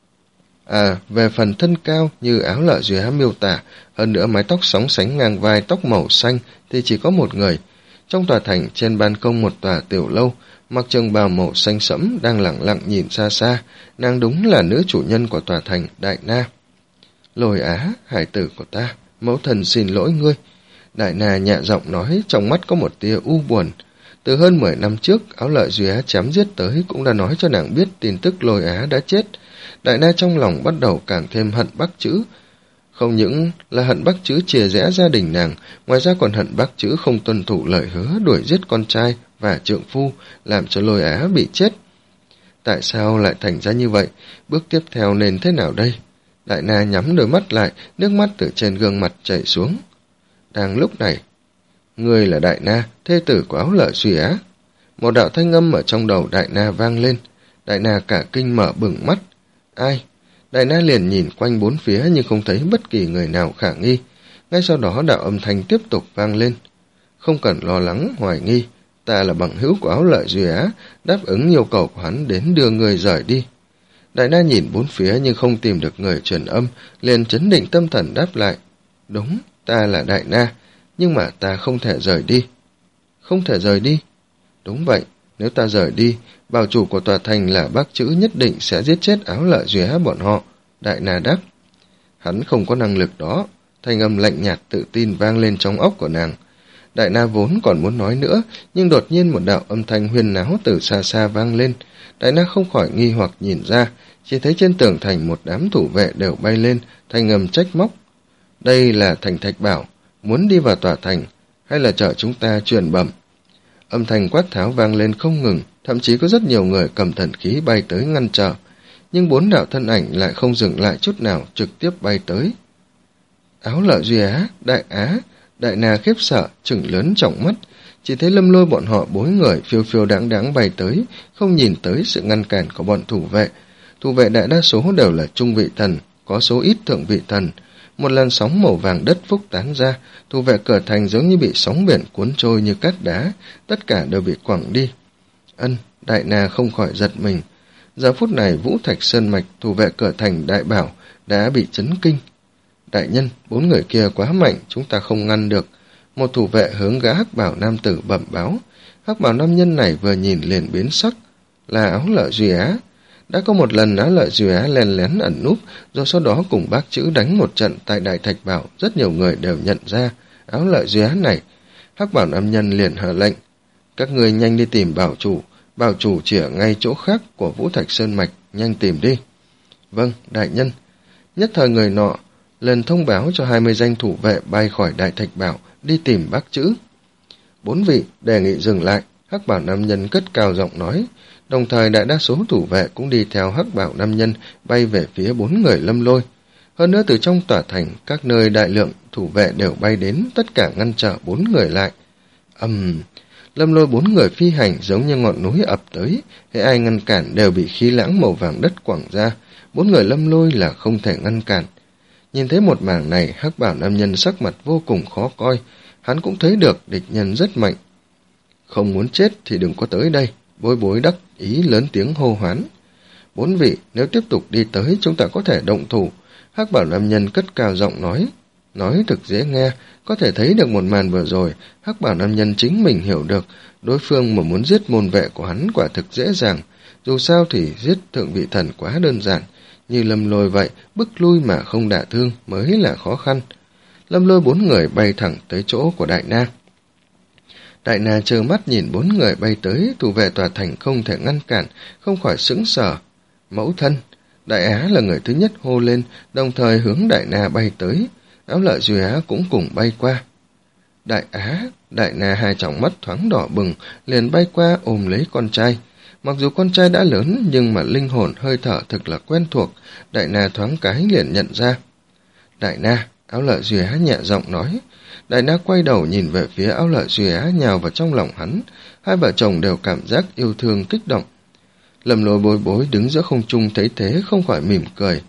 à, về phần thân cao như Áo Lợi Duy Á miêu tả, hơn nữa mái tóc sóng sánh ngang vai, tóc màu xanh thì chỉ có một người. Trong tòa thành, trên ban công một tòa tiểu lâu, mặc trường bào màu xanh sẫm đang lặng lặng nhìn xa xa, nàng đúng là nữ chủ nhân của tòa thành Đại Na. Lôi Á, hải tử của ta, mẫu thần xin lỗi ngươi. Đại Na nhẹ giọng nói, trong mắt có một tia u buồn. Từ hơn mười năm trước, Áo Lợi Duy Á chém giết tới cũng đã nói cho nàng biết tin tức Lôi Á đã chết. Đại Na trong lòng bắt đầu càng thêm hận Bắc Chữ. Không những là hận Bắc Chữ chia rẽ gia đình nàng, ngoài ra còn hận Bắc Chữ không tuân thủ lời hứa đuổi giết con trai và trượng phu, làm cho Lôi Á bị chết. Tại sao lại thành ra như vậy? Bước tiếp theo nên thế nào đây? Đại Na nhắm đôi mắt lại, nước mắt từ trên gương mặt chảy xuống. Đang lúc này, người là Đại Na, thê tử của Áo Lợi Duy Á. Một đạo thanh âm ở trong đầu Đại Na vang lên. Đại Na cả kinh mở bừng mắt. Ai? Đại Na liền nhìn quanh bốn phía nhưng không thấy bất kỳ người nào khả nghi. Ngay sau đó đạo âm thanh tiếp tục vang lên. Không cần lo lắng, hoài nghi. Ta là bằng hữu của Áo Lợi Duy Á, đáp ứng yêu cầu của hắn đến đưa người rời đi. Đại Na nhìn bốn phía nhưng không tìm được người truyền âm, liền chấn định tâm thần đáp lại. Đúng, ta là Đại Na, nhưng mà ta không thể rời đi. Không thể rời đi? Đúng vậy, nếu ta rời đi, bảo chủ của tòa thành là Bác Chữ nhất định sẽ giết chết Áo Lợi Duy Á bọn họ. Đại Na đáp. Hắn không có năng lực đó. Thanh âm lạnh nhạt tự tin vang lên trong óc của nàng. Đại Na vốn còn muốn nói nữa, nhưng đột nhiên một đạo âm thanh huyên náo từ xa xa vang lên. Đại Na không khỏi nghi hoặc nhìn ra, Chỉ thấy trên tường thành một đám thủ vệ đều bay lên, thanh âm trách móc. Đây là thành Thạch Bảo, muốn đi vào tòa thành, hay là chở chúng ta truyền bẩm? Âm thanh quát tháo vang lên không ngừng, thậm chí có rất nhiều người cầm thần khí bay tới ngăn trở, nhưng bốn đạo thân ảnh lại không dừng lại chút nào, trực tiếp bay tới. Áo Lợi Duy Á, Đại Á, Đại Na khiếp sợ, trừng lớn trọng mắt, chỉ thấy Lâm Lôi bọn họ bốn người phiêu phiêu đáng đáng bay tới, không nhìn tới sự ngăn cản của bọn thủ vệ. Thủ vệ đại đa số đều là trung vị thần, có số ít thượng vị thần. Một làn sóng màu vàng đất phúc tán ra, thủ vệ cửa thành giống như bị sóng biển cuốn trôi như cát đá, tất cả đều bị quẳng đi. Ân, Đại Na không khỏi giật mình. Giờ phút này Vũ Thạch Sơn Mạch, thủ vệ cửa thành Đại Bảo đã bị chấn kinh. Đại nhân, bốn người kia quá mạnh, chúng ta không ngăn được. Một thủ vệ hướng gã hắc bảo nam tử bẩm báo. Hắc bảo nam nhân này vừa nhìn liền biến sắc, là Áo Lợi Duy Á. Đã có một lần Áo Lợi Duy Á len lén ẩn núp, rồi sau đó cùng bác chữ đánh một trận tại Đại Thạch Bảo, rất nhiều người đều nhận ra Áo Lợi Duy Á này. Hắc bảo nam nhân liền hạ lệnh, các người nhanh đi tìm bảo chủ, bảo chủ chỉ ở ngay chỗ khác của Vũ Thạch Sơn Mạch, nhanh tìm đi. Vâng, đại nhân. Nhất thời người nọ lần thông báo cho hai mươi danh thủ vệ bay khỏi Đại Thạch Bảo, đi tìm bác chữ. Bốn vị đề nghị dừng lại, Hắc bảo nam nhân cất cao giọng nói, đồng thời đại đa số thủ vệ cũng đi theo Hắc bảo nam nhân bay về phía bốn người Lâm Lôi. Hơn nữa từ trong tòa thành, các nơi đại lượng thủ vệ đều bay đến, tất cả ngăn trở bốn người lại. Ầm, um, Lâm Lôi bốn người phi hành giống như ngọn núi ập tới, hễ ai ngăn cản đều bị khí lãng màu vàng đất quẳng ra, bốn người Lâm Lôi là không thể ngăn cản. Nhìn thấy một mảng này, Hắc bảo nam nhân sắc mặt vô cùng khó coi, hắn cũng thấy được địch nhân rất mạnh. Không muốn chết thì đừng có tới đây, Bối Bối đắc ý lớn tiếng hô hoán. Bốn vị, nếu tiếp tục đi tới chúng ta có thể động thủ. Hắc bảo nam nhân cất cao giọng nói, nói thực dễ nghe, có thể thấy được một màn vừa rồi, Hắc bảo nam nhân chính mình hiểu được, đối phương mà muốn giết môn vệ của hắn quả thực dễ dàng, dù sao thì giết thượng vị thần quá đơn giản, như Lâm Lôi vậy, bức lui mà không đả thương mới là khó khăn. Lâm Lôi bốn người bay thẳng tới chỗ của Đại Na. Đại Na trơ mắt nhìn bốn người bay tới, thủ vệ tòa thành không thể ngăn cản, không khỏi sững sờ. Mẫu thân, Đại Á là người thứ nhất hô lên, đồng thời hướng Đại Na bay tới. Áo Lợi Duy Á cũng cùng bay qua. Đại Á, Đại Na hai tròng mắt thoáng đỏ bừng, liền bay qua ôm lấy con trai. Mặc dù con trai đã lớn, nhưng mà linh hồn hơi thở thực là quen thuộc, Đại Na thoáng cái liền nhận ra. Đại Na, Áo Lợi Duy Á nhẹ giọng nói. Đại Na quay đầu nhìn về phía Áo Lợi Duy Á nhào vào trong lòng hắn, hai vợ chồng đều cảm giác yêu thương kích động. Lâm Lôi Bối Bối đứng giữa không trung thấy thế không khỏi mỉm cười.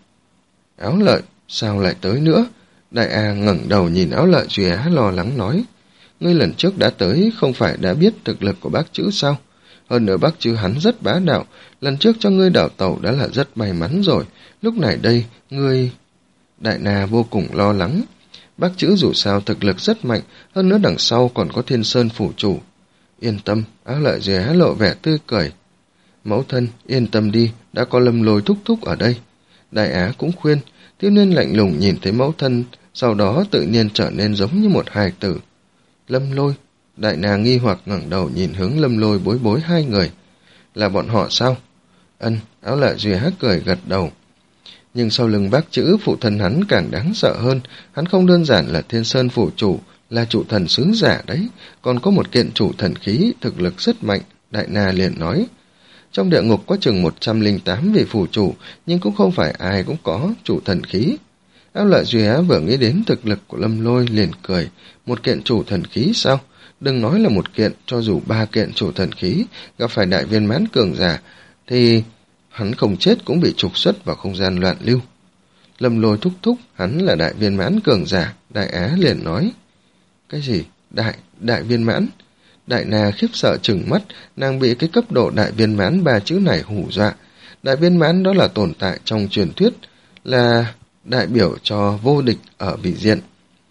Áo Lợi, sao lại tới nữa? Đại A ngẩng đầu nhìn Áo Lợi Duy Á lo lắng nói, ngươi lần trước đã tới không phải đã biết thực lực của bác chữ sao? Hơn nữa bác chữ hắn rất bá đạo, lần trước cho ngươi đảo tàu đã là rất may mắn rồi, lúc này đây, ngươi... Đại Na vô cùng lo lắng. Bác chữ dù sao thực lực rất mạnh, hơn nữa đằng sau còn có Thiên Sơn phủ chủ. Yên tâm, Áo Lợi Duy Á lộ vẻ tươi cười. Mẫu thân, yên tâm đi, đã có Lâm Lôi thúc thúc ở đây. Đại Á cũng khuyên, Tiêu Niên lạnh lùng nhìn thấy mẫu thân, sau đó tự nhiên trở nên giống như một hài tử. Lâm Lôi, Đại Na nghi hoặc ngẩng đầu nhìn hướng Lâm Lôi Bối Bối hai người. Là bọn họ sao? Ân, Áo Lợi Duy Á cười gật đầu. Nhưng sau lưng bác chữ phụ thân hắn càng đáng sợ hơn, hắn không đơn giản là Thiên Sơn phủ chủ, là chủ thần xứ giả đấy, còn có một kiện chủ thần khí, thực lực rất mạnh, Đại Na liền nói. Trong địa ngục có chừng một trăm lẻ tám vị phủ chủ, nhưng cũng không phải ai cũng có chủ thần khí. Áo Lợi Duy Á vừa nghĩ đến thực lực của Lâm Lôi liền cười, một kiện chủ thần khí sao? Đừng nói là một kiện, cho dù ba kiện chủ thần khí, gặp phải đại viên mãn cường giả, thì hắn không chết cũng bị trục xuất vào không gian loạn lưu. Lâm Lôi thúc thúc, hắn là đại viên mãn cường giả, Đại Á liền nói. Cái gì? Đại, đại viên mãn? Đại Na khiếp sợ trừng mắt, nàng bị cái cấp độ đại viên mãn ba chữ này hù dọa. Đại viên mãn đó là tồn tại trong truyền thuyết, là đại biểu cho vô địch ở vị diện.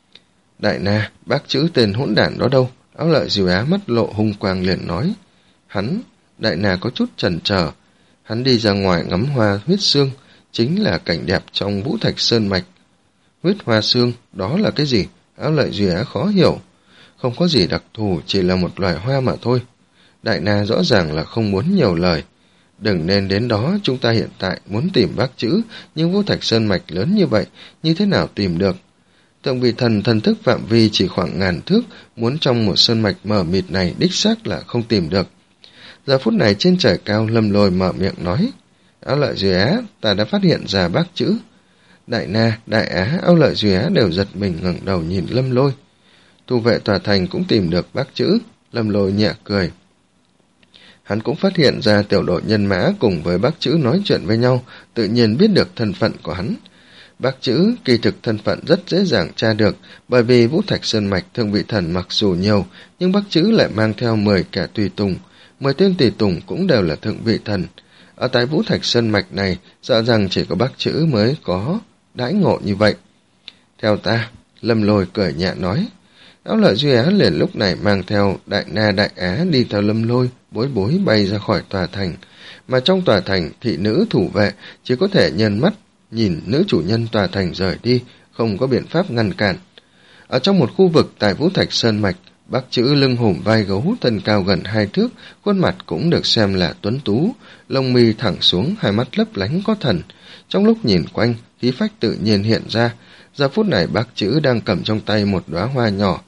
Đại Na, bác chữ tên hỗn đản đó đâu? Áo Lợi Duy Á mắt lộ hung quang liền nói. Hắn, Đại Na có chút chần chờ. Hắn đi ra ngoài ngắm hoa huyết xương, chính là cảnh đẹp trong Vũ Thạch Sơn Mạch. Huyết hoa xương, đó là cái gì? Áo Lợi Duy Á khó hiểu. Không có gì đặc thù, chỉ là một loài hoa mà thôi. Đại Na rõ ràng là không muốn nhiều lời. Đừng nên đến đó, chúng ta hiện tại muốn tìm bác chữ, nhưng Vũ Thạch Sơn Mạch lớn như vậy, như thế nào tìm được? Thượng vị thần thần thức phạm vi chỉ khoảng ngàn thước, muốn trong một sơn mạch mờ mịt này đích xác là không tìm được. Giờ phút này trên trời cao, Lâm Lôi mở miệng nói, Áo Lợi Duy Á, ta đã phát hiện ra bác chữ. Đại Na, Đại Á, Áo Lợi Duy Á đều giật mình ngẩng đầu nhìn Lâm Lôi. Thủ vệ tòa thành cũng tìm được bác chữ. Lâm Lôi nhẹ cười. Hắn cũng phát hiện ra tiểu đội nhân mã cùng với bác chữ nói chuyện với nhau, tự nhiên biết được thân phận của hắn. Bác chữ kỳ thực thân phận rất dễ dàng tra được, bởi vì Vũ Thạch Sơn Mạch thượng vị thần mặc dù nhiều, nhưng bác chữ lại mang theo mười kẻ tùy tùng, mười tên tùy tùng cũng đều là thượng vị thần. Ở tại Vũ Thạch Sơn Mạch này, sợ rằng chỉ có bác chữ mới có đãi ngộ như vậy. Theo ta, Lâm Lôi cười nhẹ nói. Áo Lợi Duy Á liền lúc này mang theo Đại Na Đại Á đi theo Lâm Lôi, bối bối bay ra khỏi tòa thành. Mà trong tòa thành, thị nữ thủ vệ chỉ có thể nhân mắt nhìn nữ chủ nhân tòa thành rời đi, không có biện pháp ngăn cản. Ở trong một khu vực tại Vũ Thạch Sơn Mạch, bác chữ lưng hùm vai gấu, thân cao gần hai thước, khuôn mặt cũng được xem là tuấn tú, lông mi thẳng xuống, hai mắt lấp lánh có thần. Trong lúc nhìn quanh, khí phách tự nhiên hiện ra. Giờ phút này bác chữ đang cầm trong tay một đóa hoa nhỏ.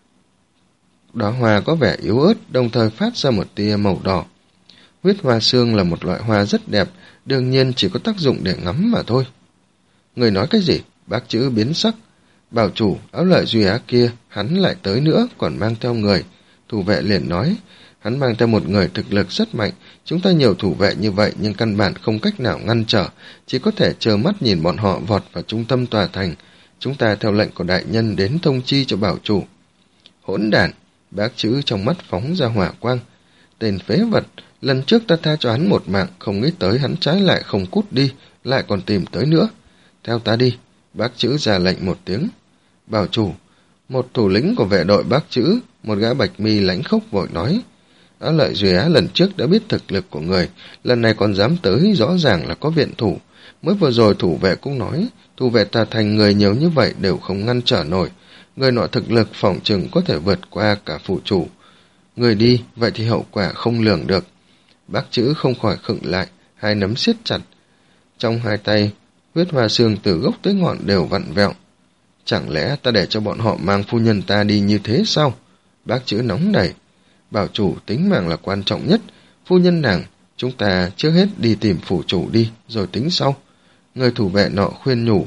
Đóa hoa có vẻ yếu ớt, đồng thời phát ra một tia màu đỏ. Huyết hoa xương là một loại hoa rất đẹp, đương nhiên chỉ có tác dụng để ngắm mà thôi. Người nói cái gì? Bác chữ biến sắc. Bảo chủ, Áo Lợi Duy Á kia, hắn lại tới nữa, còn mang theo người. Thủ vệ liền nói, hắn mang theo một người thực lực rất mạnh, chúng ta nhiều thủ vệ như vậy nhưng căn bản không cách nào ngăn trở, chỉ có thể chờ mắt nhìn bọn họ vọt vào trung tâm tòa thành. Chúng ta theo lệnh của đại nhân đến thông chi cho bảo chủ. Hỗn đản, bác chữ trong mắt phóng ra hỏa quang. Tên phế vật, lần trước ta tha cho hắn một mạng, không nghĩ tới hắn trái lại không cút đi, lại còn tìm tới nữa. Theo ta đi, bác chữ ra lệnh một tiếng. Bảo chủ, một thủ lĩnh của vệ đội bác chữ, một gã bạch mi lãnh khốc vội nói. Áo Lợi Duy Á lần trước đã biết thực lực của người, lần này còn dám tới, rõ ràng là có viện thủ. Mới vừa rồi thủ vệ cũng nói, thủ vệ tà thành người nhiều như vậy đều không ngăn trở nổi. Người nọ thực lực phỏng chừng có thể vượt qua cả phụ chủ. Người đi, vậy thì hậu quả không lường được. Bác chữ không khỏi khựng lại, hai nắm siết chặt. Trong hai tay, huyết hoa xương từ gốc tới ngọn đều vặn vẹo. Chẳng lẽ ta để cho bọn họ mang phu nhân ta đi như thế sao? Bác chữ nóng nảy. Bảo chủ, tính mạng là quan trọng nhất. Phu nhân nàng, chúng ta trước hết đi tìm phủ chủ đi, rồi tính sau. Người thủ vệ nọ khuyên nhủ.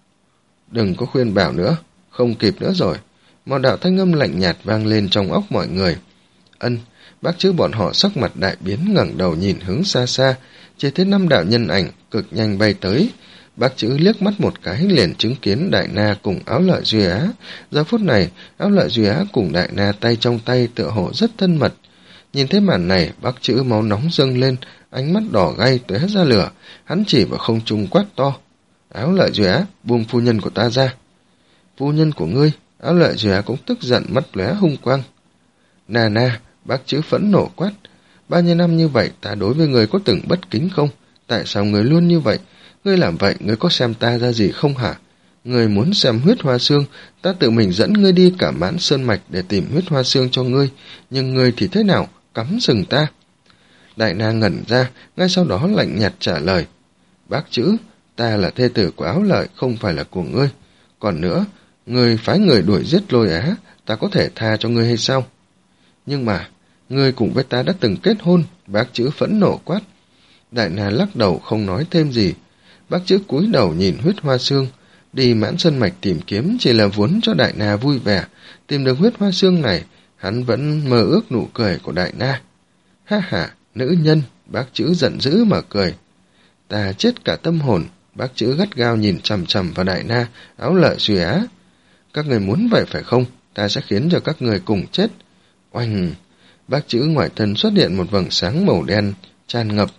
Đừng có khuyên bảo nữa, không kịp nữa rồi. Một đạo thanh âm lạnh nhạt vang lên trong óc mọi người. Ân, bác chữ bọn họ sắc mặt đại biến, ngẩng đầu nhìn hướng xa xa, chỉ thấy năm đạo nhân ảnh cực nhanh bay tới. Bác chữ liếc mắt một cái liền chứng kiến Đại Na cùng Áo Lợi Duy Á. Giờ phút này, Áo Lợi Duy Á cùng Đại Na tay trong tay tựa hồ rất thân mật. Nhìn thấy màn này, bác chữ máu nóng dâng lên, ánh mắt đỏ gay tóe ra lửa, hắn chỉ vào không trung quát to. Áo Lợi Duy Á, buông phu nhân của ta ra. Phu nhân của ngươi? Áo Lợi Duy Á cũng tức giận, mắt lóe hung quang. Na na, bác chữ phẫn nộ quát. Bao nhiêu năm như vậy, ta đối với người có từng bất kính không? Tại sao người luôn như vậy? Ngươi làm vậy, ngươi có xem ta ra gì không hả? Ngươi muốn xem huyết hoa xương, ta tự mình dẫn ngươi đi cả Mãn Sơn Mạch để tìm huyết hoa xương cho ngươi, nhưng ngươi thì thế nào? Cắm sừng ta. Đại Na ngẩn ra, ngay sau đó lạnh nhạt trả lời. Bác chữ, ta là thê tử của Áo Lợi, không phải là của ngươi. Còn nữa, ngươi phái người đuổi giết Lôi Á, ta có thể tha cho ngươi hay sao? Nhưng mà, ngươi cùng với ta đã từng kết hôn, bác chữ phẫn nộ quát. Đại Na lắc đầu không nói thêm gì. Bác chữ cúi đầu nhìn huyết hoa xương, đi Mãn Sơn Mạch tìm kiếm chỉ là vốn cho Đại Na vui vẻ. Tìm được huyết hoa xương này, hắn vẫn mơ ước nụ cười của Đại Na. Ha ha, nữ nhân, bác chữ giận dữ mà cười. Ta chết cả tâm hồn, bác chữ gắt gao nhìn chằm chằm vào Đại Na, Áo Lợi Duy Á. Các người muốn vậy phải không? Ta sẽ khiến cho các người cùng chết. Oanh! Bác chữ ngoài thân xuất hiện một vầng sáng màu đen, tràn ngập.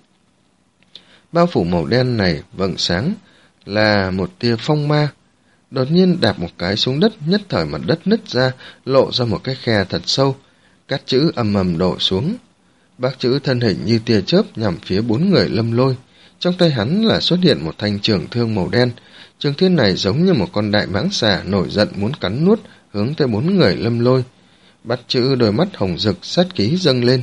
Bao phủ màu đen này, vầng sáng, là một tia phong ma. Đột nhiên đạp một cái xuống đất, nhất thời mặt đất nứt ra, lộ ra một cái khe thật sâu. Cát chữ ầm ầm đổ xuống. Bác chữ thân hình như tia chớp nhằm phía bốn người Lâm Lôi. Trong tay hắn là xuất hiện một thanh trường thương màu đen. Trường thương này giống như một con đại mãng xà nổi giận muốn cắn nuốt, hướng tới bốn người Lâm Lôi. Bác chữ đôi mắt hồng rực, sát khí dâng lên.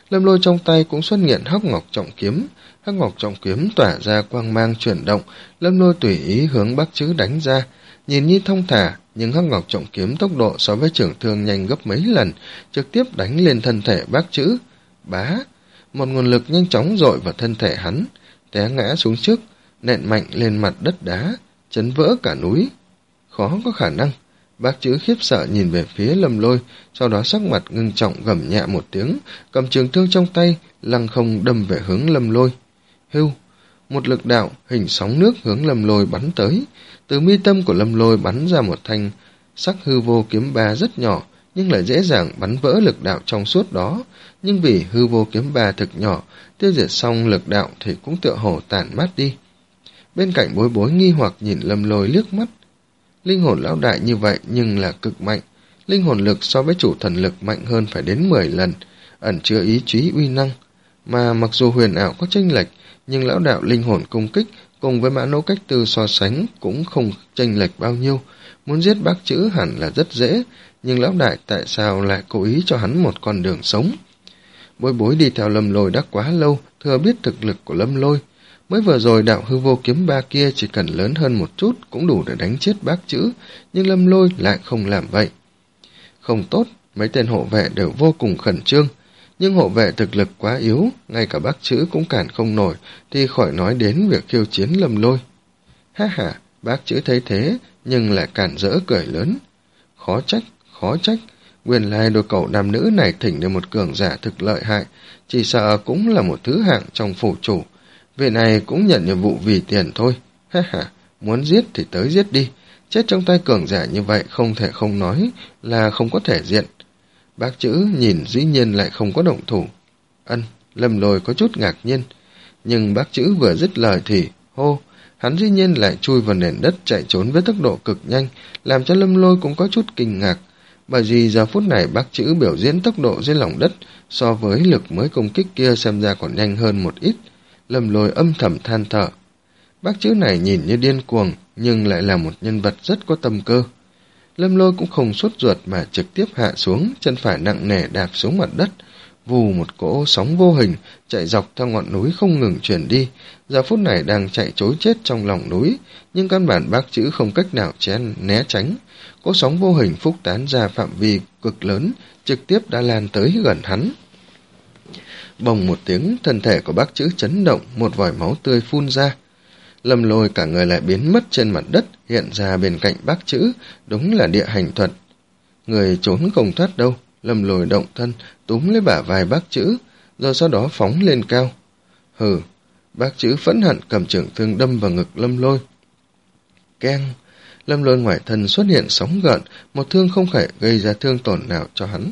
Lâm Lôi trong tay cũng xuất hiện Hắc Ngọc Trọng Kiếm. Hắc Ngọc Trọng Kiếm tỏa ra quang mang chuyển động, Lâm Lôi tùy ý hướng Bác Chữ đánh ra. Nhìn như thông thả, nhưng Hắc Ngọc Trọng Kiếm tốc độ so với trưởng thương nhanh gấp mấy lần, trực tiếp đánh lên thân thể Bác Chữ. Bá! Một nguồn lực nhanh chóng dội vào thân thể hắn, té ngã xuống trước, nện mạnh lên mặt đất đá, chấn vỡ cả núi. Khó có khả năng. Bác Chữ khiếp sợ nhìn về phía Lâm Lôi, sau đó sắc mặt ngưng trọng gầm nhẹ một tiếng, cầm trường thương trong tay, lăng không đâm về hướng Lâm Lôi. Hưu! Một lực đạo, hình sóng nước hướng Lâm Lôi bắn tới. Từ mi tâm của Lâm Lôi bắn ra một thanh sắc hư vô kiếm ba rất nhỏ, nhưng lại dễ dàng bắn vỡ lực đạo trong suốt đó. Nhưng vì hư vô kiếm ba thực nhỏ, tiêu diệt xong lực đạo thì cũng tựa hồ tản mát đi. Bên cạnh Bối Bối nghi hoặc nhìn Lâm Lôi liếc mắt. Linh hồn lão đại như vậy nhưng là cực mạnh. Linh hồn lực so với chủ thần lực mạnh hơn phải đến mười lần, ẩn chứa ý chí uy năng. Mà mặc dù huyền ảo có chênh lệch, nhưng lão đạo linh hồn công kích cùng với Mã Nỗ Cách Tư so sánh cũng không chênh lệch bao nhiêu. Muốn giết Bác Chữ hẳn là rất dễ, nhưng lão đại tại sao lại cố ý cho hắn một con đường sống? Bối Bối đi theo Lâm Lôi đã quá lâu, thừa biết thực lực của Lâm Lôi. Mới vừa rồi đạo hư vô kiếm ba kia chỉ cần lớn hơn một chút cũng đủ để đánh chết Bác Chữ, nhưng Lâm Lôi lại không làm vậy. Không tốt, mấy tên hộ vệ đều vô cùng khẩn trương, nhưng hộ vệ thực lực quá yếu, ngay cả Bác Chữ cũng cản không nổi, thì khỏi nói đến việc khiêu chiến Lâm Lôi. Ha ha, Bác Chữ thấy thế, nhưng lại cản rỡ cười lớn. Khó trách, khó trách, nguyên lai đôi cậu nam nữ này thỉnh được một cường giả thực lợi hại, chỉ sợ cũng là một thứ hạng trong phủ chủ. Vị này cũng nhận nhiệm vụ vì tiền thôi. Ha ha, muốn giết thì tới giết đi. Chết trong tay cường giả như vậy không thể không nói là không có thể diện. Bác Chữ nhìn dĩ nhiên lại không có động thủ. Ân, Lâm Lôi có chút ngạc nhiên. Nhưng Bác Chữ vừa dứt lời thì, hô, hắn dĩ nhiên lại chui vào nền đất chạy trốn với tốc độ cực nhanh, làm cho Lâm Lôi cũng có chút kinh ngạc. Bởi vì giờ phút này Bác Chữ biểu diễn tốc độ dưới lòng đất so với lực mới công kích kia xem ra còn nhanh hơn một ít. Lâm Lôi âm thầm than thở. Bác Chữ này nhìn như điên cuồng, nhưng lại là một nhân vật rất có tâm cơ. Lâm Lôi cũng không sốt ruột mà trực tiếp hạ xuống, chân phải nặng nề đạp xuống mặt đất. Vù một cỗ sóng vô hình chạy dọc theo ngọn núi không ngừng chuyển đi. Giờ phút này đang chạy trối chết trong lòng núi, nhưng căn bản Bác Chữ không cách nào chen né tránh. Cỗ sóng vô hình phúc tán ra phạm vi cực lớn, trực tiếp đã lan tới gần hắn. Bồng một tiếng, thân thể của Bác Chữ chấn động, một vòi máu tươi phun ra. Lâm Lôi cả người lại biến mất trên mặt đất, hiện ra bên cạnh Bác Chữ, đúng là địa hành thuật. Người trốn không thoát đâu. Lâm Lôi động thân, túm lấy bả vai Bác Chữ, rồi sau đó phóng lên cao. Hừ, Bác Chữ phẫn hận cầm trường thương đâm vào ngực Lâm Lôi. Keng! Lâm Lôi ngoài thân xuất hiện sóng gợn, một thương không thể gây ra thương tổn nào cho hắn.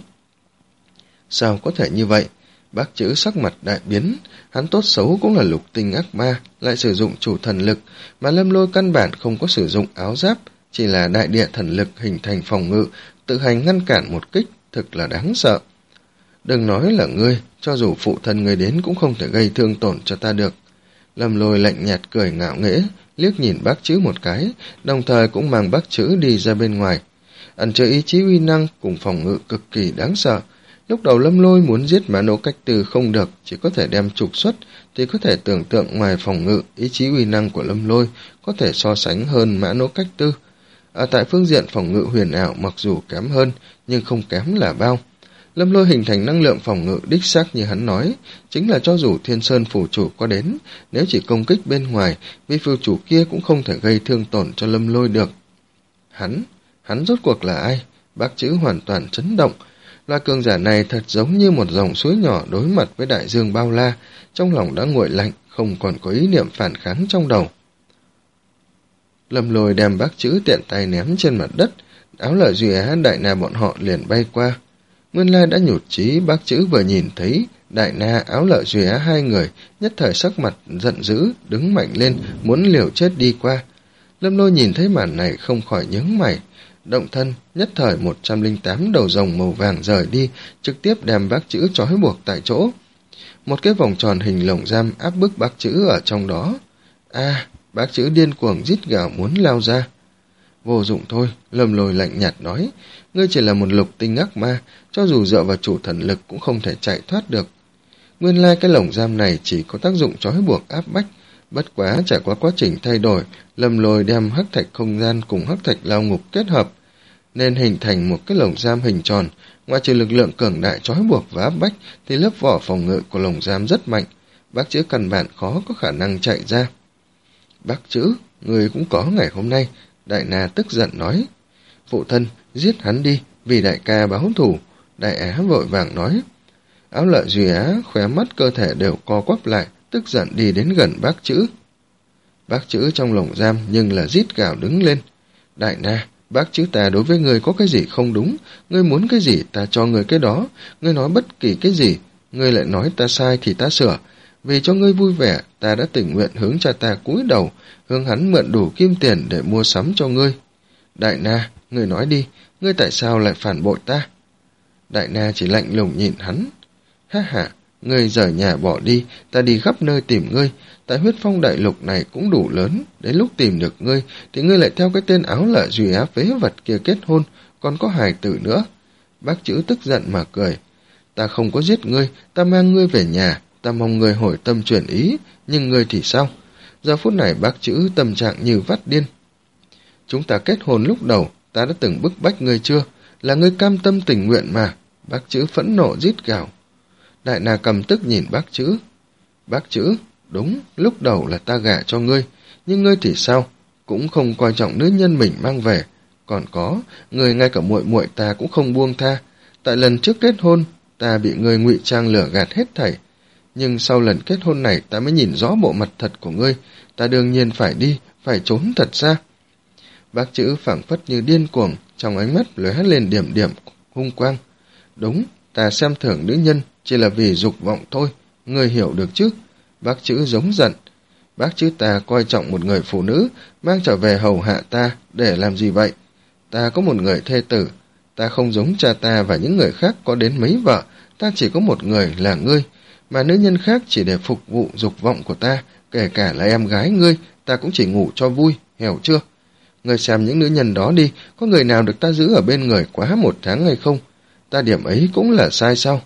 Sao có thể như vậy? Bác Chữ sắc mặt đại biến, hắn tốt xấu cũng là lục tinh ác ma, lại sử dụng chủ thần lực, mà Lâm Lôi căn bản không có sử dụng áo giáp, chỉ là đại địa thần lực hình thành phòng ngự, tự hành ngăn cản một kích, thực là đáng sợ. Đừng nói là ngươi, cho dù phụ thân ngươi đến cũng không thể gây thương tổn cho ta được. Lâm Lôi lạnh nhạt cười ngạo nghễ, liếc nhìn Bác Chữ một cái, đồng thời cũng mang Bác Chữ đi ra bên ngoài. Ẩn chứa ý chí uy năng cùng phòng ngự cực kỳ đáng sợ. Lúc đầu Lâm Lôi muốn giết Mã Nỗ Cách Tư không được, chỉ có thể đem trục xuất, thì có thể tưởng tượng ngoài phòng ngự, ý chí uy năng của Lâm Lôi có thể so sánh hơn Mã Nỗ Cách Tư. Ở tại phương diện phòng ngự huyền ảo mặc dù kém hơn, nhưng không kém là bao. Lâm Lôi hình thành năng lượng phòng ngự đích xác như hắn nói, chính là cho dù Thiên Sơn phủ chủ có đến, nếu chỉ công kích bên ngoài, vị phủ chủ kia cũng không thể gây thương tổn cho Lâm Lôi được. Hắn, hắn rốt cuộc là ai? Bác Chữ hoàn toàn chấn động. Loài cường giả này thật giống như một dòng suối nhỏ đối mặt với đại dương bao la, trong lòng đã nguội lạnh, không còn có ý niệm phản kháng trong đầu. Lâm Lôi đem Bác Chữ tiện tay ném trên mặt đất, áo lợi Duy Á Đại Na bọn họ liền bay qua. Nguyên lai đã nhụt chí, Bác Chữ vừa nhìn thấy Đại Na áo lợi Duy Á hai người, nhất thời sắc mặt giận dữ, đứng mạnh lên, muốn liều chết đi qua. Lâm Lôi nhìn thấy màn này không khỏi nhướng mày, động thân, nhất thời một trăm lẻ tám đầu rồng màu vàng rời đi, trực tiếp đem Bác Chữ trói buộc tại chỗ. Một cái vòng tròn hình lồng giam áp bức Bác Chữ ở trong đó. A, à, Bác Chữ điên cuồng rít gào muốn lao ra. Vô dụng thôi, Lâm Lôi lạnh nhạt nói, ngươi chỉ là một lục tinh ác ma, cho dù dựa vào chủ thần lực cũng không thể chạy thoát được. Nguyên lai cái lồng giam này chỉ có tác dụng trói buộc áp bách, bất quá trải qua quá trình thay đổi, Lâm Lôi đem hắc thạch không gian cùng hắc thạch lao ngục kết hợp, nên hình thành một cái lồng giam hình tròn. Ngoài trừ lực lượng cường đại trói buộc và áp bách, thì lớp vỏ phòng ngự của lồng giam rất mạnh, Bác Chữ căn bản khó có khả năng chạy ra. Bác Chữ, người cũng có ngày hôm nay, Đại Na tức giận nói. Phụ thân, giết hắn đi, vì đại ca báo thù. Đại Á vội vàng nói. Áo Lợi Duy Á khóe mắt cơ thể đều co quắp lại, tức giận đi đến gần Bác Chữ. Bác Chữ trong lồng giam nhưng là rít gào đứng lên. Đại Na, Bác Chữ ta đối với ngươi có cái gì không đúng, ngươi muốn cái gì ta cho ngươi cái đó, ngươi nói bất kỳ cái gì, ngươi lại nói ta sai thì ta sửa. Vì cho ngươi vui vẻ, ta đã tình nguyện hướng cha ta cúi đầu, hướng hắn mượn đủ kim tiền để mua sắm cho ngươi. Đại Na, ngươi nói đi, ngươi tại sao lại phản bội ta? Đại Na chỉ lạnh lùng nhìn hắn. Ha ha, ngươi rời nhà bỏ đi, ta đi khắp nơi tìm ngươi, tại huyết phong đại lục này cũng đủ lớn, đến lúc tìm được ngươi, thì ngươi lại theo cái tên Áo Lợi Duy Á phế vật kia kết hôn, còn có hài tử nữa. Bác Chữ tức giận mà cười. Ta không có giết ngươi, ta mang ngươi về nhà, ta mong ngươi hồi tâm chuyển ý, nhưng ngươi thì sao? Giờ phút này Bác Chữ tâm trạng như vắt điên. Chúng ta kết hôn lúc đầu, ta đã từng bức bách ngươi chưa? Là ngươi cam tâm tình nguyện mà. Bác Chữ phẫn nộ rít gào. Đại Na cầm tức nhìn Bác Chữ. Bác Chữ, đúng, lúc đầu là ta gả cho ngươi, nhưng ngươi thì sao? Cũng không coi trọng nữ nhân mình mang về. Còn có, ngươi ngay cả muội muội ta cũng không buông tha. Tại lần trước kết hôn, ta bị ngươi ngụy trang lừa gạt hết thảy. Nhưng sau lần kết hôn này ta mới nhìn rõ bộ mặt thật của ngươi, ta đương nhiên phải đi, phải trốn thật xa. Bác Chữ phảng phất như điên cuồng, trong ánh mắt lóe lên điểm điểm hung quang. Đúng, ta xem thường nữ nhân chỉ là vì dục vọng thôi, ngươi hiểu được chứ? Bác Chữ giống giận. Bác Chữ ta coi trọng một người phụ nữ, mang trở về hầu hạ ta, để làm gì vậy? Ta có một người thê tử, ta không giống cha ta và những người khác có đến mấy vợ, ta chỉ có một người là ngươi, mà nữ nhân khác chỉ để phục vụ dục vọng của ta, kể cả là em gái ngươi, ta cũng chỉ ngủ cho vui, hiểu chưa? Ngươi xem những nữ nhân đó đi, có người nào được ta giữ ở bên người quá một tháng hay không? Ta điểm ấy cũng là sai sao?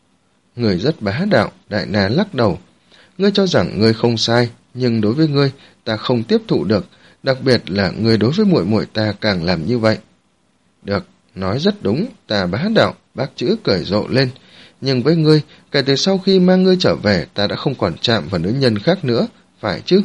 Người rất bá đạo, Đại Na lắc đầu. Ngươi cho rằng ngươi không sai, nhưng đối với ngươi, ta không tiếp thụ được, đặc biệt là ngươi đối với muội muội ta càng làm như vậy. Được, nói rất đúng, ta bá đạo, Bác Chữ cười rộ lên. Nhưng với ngươi, kể từ sau khi mang ngươi trở về, ta đã không còn chạm vào nữ nhân khác nữa, phải chứ?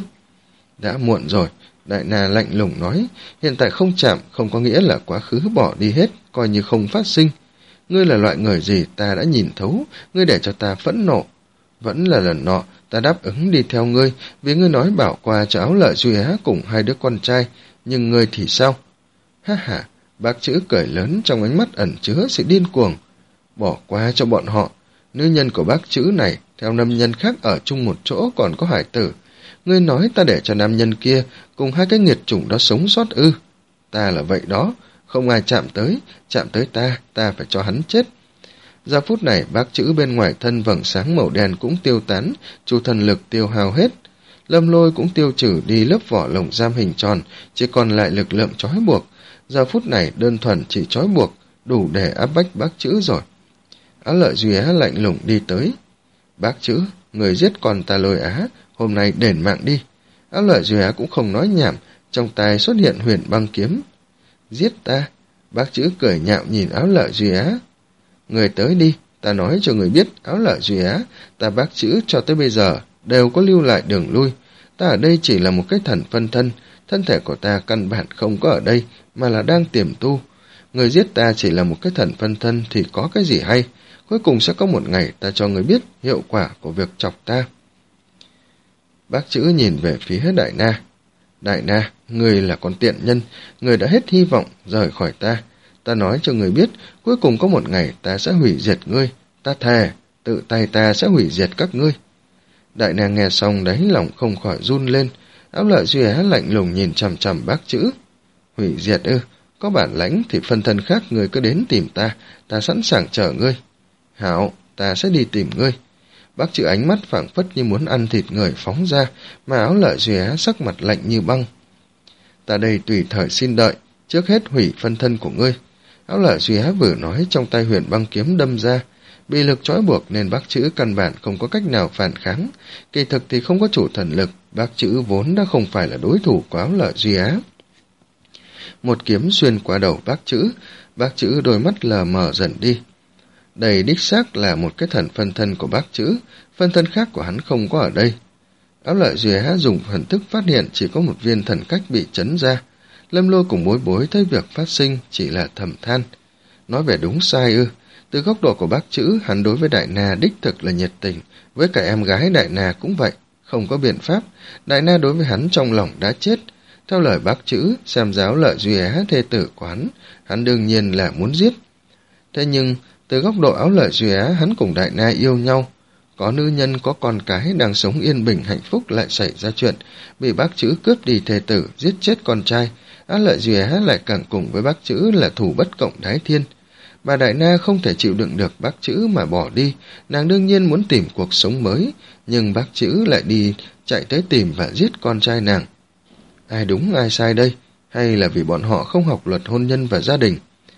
Đã muộn rồi, Đại Na lạnh lùng nói, hiện tại không chạm không có nghĩa là quá khứ bỏ đi hết, coi như không phát sinh. Ngươi là loại người gì ta đã nhìn thấu, ngươi để cho ta phẫn nộ. Vẫn là lần nọ, ta đáp ứng đi theo ngươi, vì ngươi nói bảo qua cho Áo Lợi Duy Á cùng hai đứa con trai, nhưng ngươi thì sao? Ha ha, Bác Chữ cười lớn trong ánh mắt ẩn chứa sự điên cuồng. Bỏ qua cho bọn họ, nữ nhân của Bác Chữ này theo nam nhân khác ở chung một chỗ còn có hải tử. Ngươi nói ta để cho nam nhân kia cùng hai cái nghiệt chủng đó sống sót ư? Ta là vậy đó, không ai chạm tới, chạm tới ta, ta phải cho hắn chết. Giờ phút này Bác Chữ bên ngoài thân vầng sáng màu đen cũng tiêu tán, chu thần lực tiêu hao hết. Lâm Lôi cũng tiêu trừ đi lớp vỏ lồng giam hình tròn, chỉ còn lại lực lượng trói buộc. Giờ phút này đơn thuần chỉ trói buộc, đủ để áp bách Bác Chữ rồi. Áo Lợi Duy Á lạnh lùng đi tới. Bác Chữ, người giết con ta Lôi Á, hôm nay đền mạng đi. Áo Lợi Duy Á cũng không nói nhảm, trong tay xuất hiện huyền băng kiếm. Giết ta? Bác Chữ cười nhạo nhìn Áo Lợi Duy Á. Người tới đi, ta nói cho người biết, Áo Lợi Duy Á, ta Bác Chữ cho tới bây giờ đều có lưu lại đường lui. Ta ở đây chỉ là một cái thần phân thân, thân thể của ta căn bản không có ở đây, mà là đang tiềm tu. Người giết ta chỉ là một cái thần phân thân thì có cái gì hay, cuối cùng sẽ có một ngày ta cho người biết hiệu quả của việc chọc ta. Bác Chữ nhìn về phía Đại Na. Đại Na, người là con tiện nhân, người đã hết hy vọng rời khỏi ta. Ta nói cho người biết, cuối cùng có một ngày ta sẽ hủy diệt ngươi. Ta thề, tự tay ta sẽ hủy diệt các ngươi. Đại Na nghe xong đáy lòng không khỏi run lên. Áo Lợi Duy Á lạnh lùng nhìn chằm chằm Bác Chữ. Hủy diệt ư? Có bản lãnh thì phân thân khác người cứ đến tìm ta, ta sẵn sàng chờ ngươi. Hảo, ta sẽ đi tìm ngươi. Bác Chữ ánh mắt phảng phất như muốn ăn thịt người phóng ra, mà Áo Lợi Duy Á sắc mặt lạnh như băng. Ta đây tùy thời xin đợi, trước hết hủy phân thân của ngươi. Áo Lợi Duy Á vừa nói, trong tay huyền băng kiếm đâm ra, Bị lực trói buộc nên bác chữ căn bản không có cách nào phản kháng. Kỳ thực thì không có chủ thần lực, bác chữ vốn đã không phải là đối thủ của Áo Lợi Duy Á. Một kiếm xuyên qua đầu bác chữ, bác chữ đôi mắt lờ mờ dần đi. Đây đích xác là một cái thần phân thân của bác chữ, phân thân khác của hắn không có ở đây. Áo Lợi Duy Á dùng thần thức phát hiện chỉ có một viên thần cách bị chấn ra. Lâm Lôi cùng Bối Bối thấy việc phát sinh chỉ là thầm than. Nói về đúng sai ư, từ góc độ của bác chữ, hắn đối với Đại Na đích thực là nhiệt tình, với cả em gái Đại Na cũng vậy, không có biện pháp. Đại Na đối với hắn trong lòng đã chết. Theo lời bác chữ, xem giáo Lợi Duy Á thê tử của hắn, hắn đương nhiên là muốn giết. Thế nhưng, từ góc độ Áo Lợi Duy Á, hắn cùng Đại Na yêu nhau. Có nữ nhân, có con cái đang sống yên bình hạnh phúc lại xảy ra chuyện, bị bác chữ cướp đi thê tử, giết chết con trai. Áo Lợi Duy Á lại càng cùng với bác chữ là thù bất cộng đái thiên. Bà Đại Na không thể chịu đựng được bác chữ mà bỏ đi, nàng đương nhiên muốn tìm cuộc sống mới, nhưng bác chữ lại đi chạy tới tìm và giết con trai nàng. Ai đúng ai sai đây, hay là vì bọn họ không học luật hôn nhân và gia đình?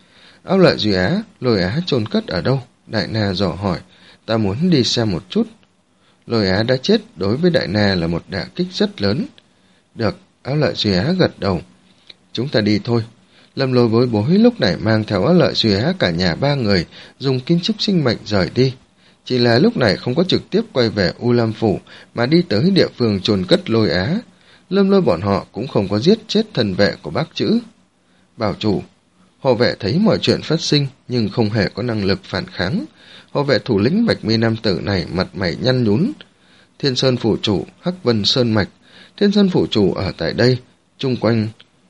Áo Lợi Duy Á, Lôi Á chôn cất ở đâu? Đại Na dò hỏi, ta muốn đi xem một chút. Lôi Á đã chết đối với Đại Na là một đả kích rất lớn. Được, Áo Lợi Duy Á gật đầu. Chúng ta đi thôi. Lâm Lôi Bối Bối lúc này mang theo Áo Lợi Duy Á cả nhà ba người, dùng kim chúc sinh mệnh rời đi. Chỉ là lúc này không có trực tiếp quay về U Lam Phủ, mà đi tới địa phương chôn cất Lôi Á. Lâm Lôi bọn họ cũng không có giết chết thần vệ của bác chữ. Bảo chủ, hộ vệ thấy mọi chuyện phát sinh nhưng không hề có năng lực phản kháng. Hộ vệ thủ lĩnh Bạch Mi nam tử này mặt mày nhăn nhún. Thiên Sơn Phủ chủ, Hắc Vân Sơn Mạch. Thiên Sơn Phủ chủ ở tại đây, chung quanh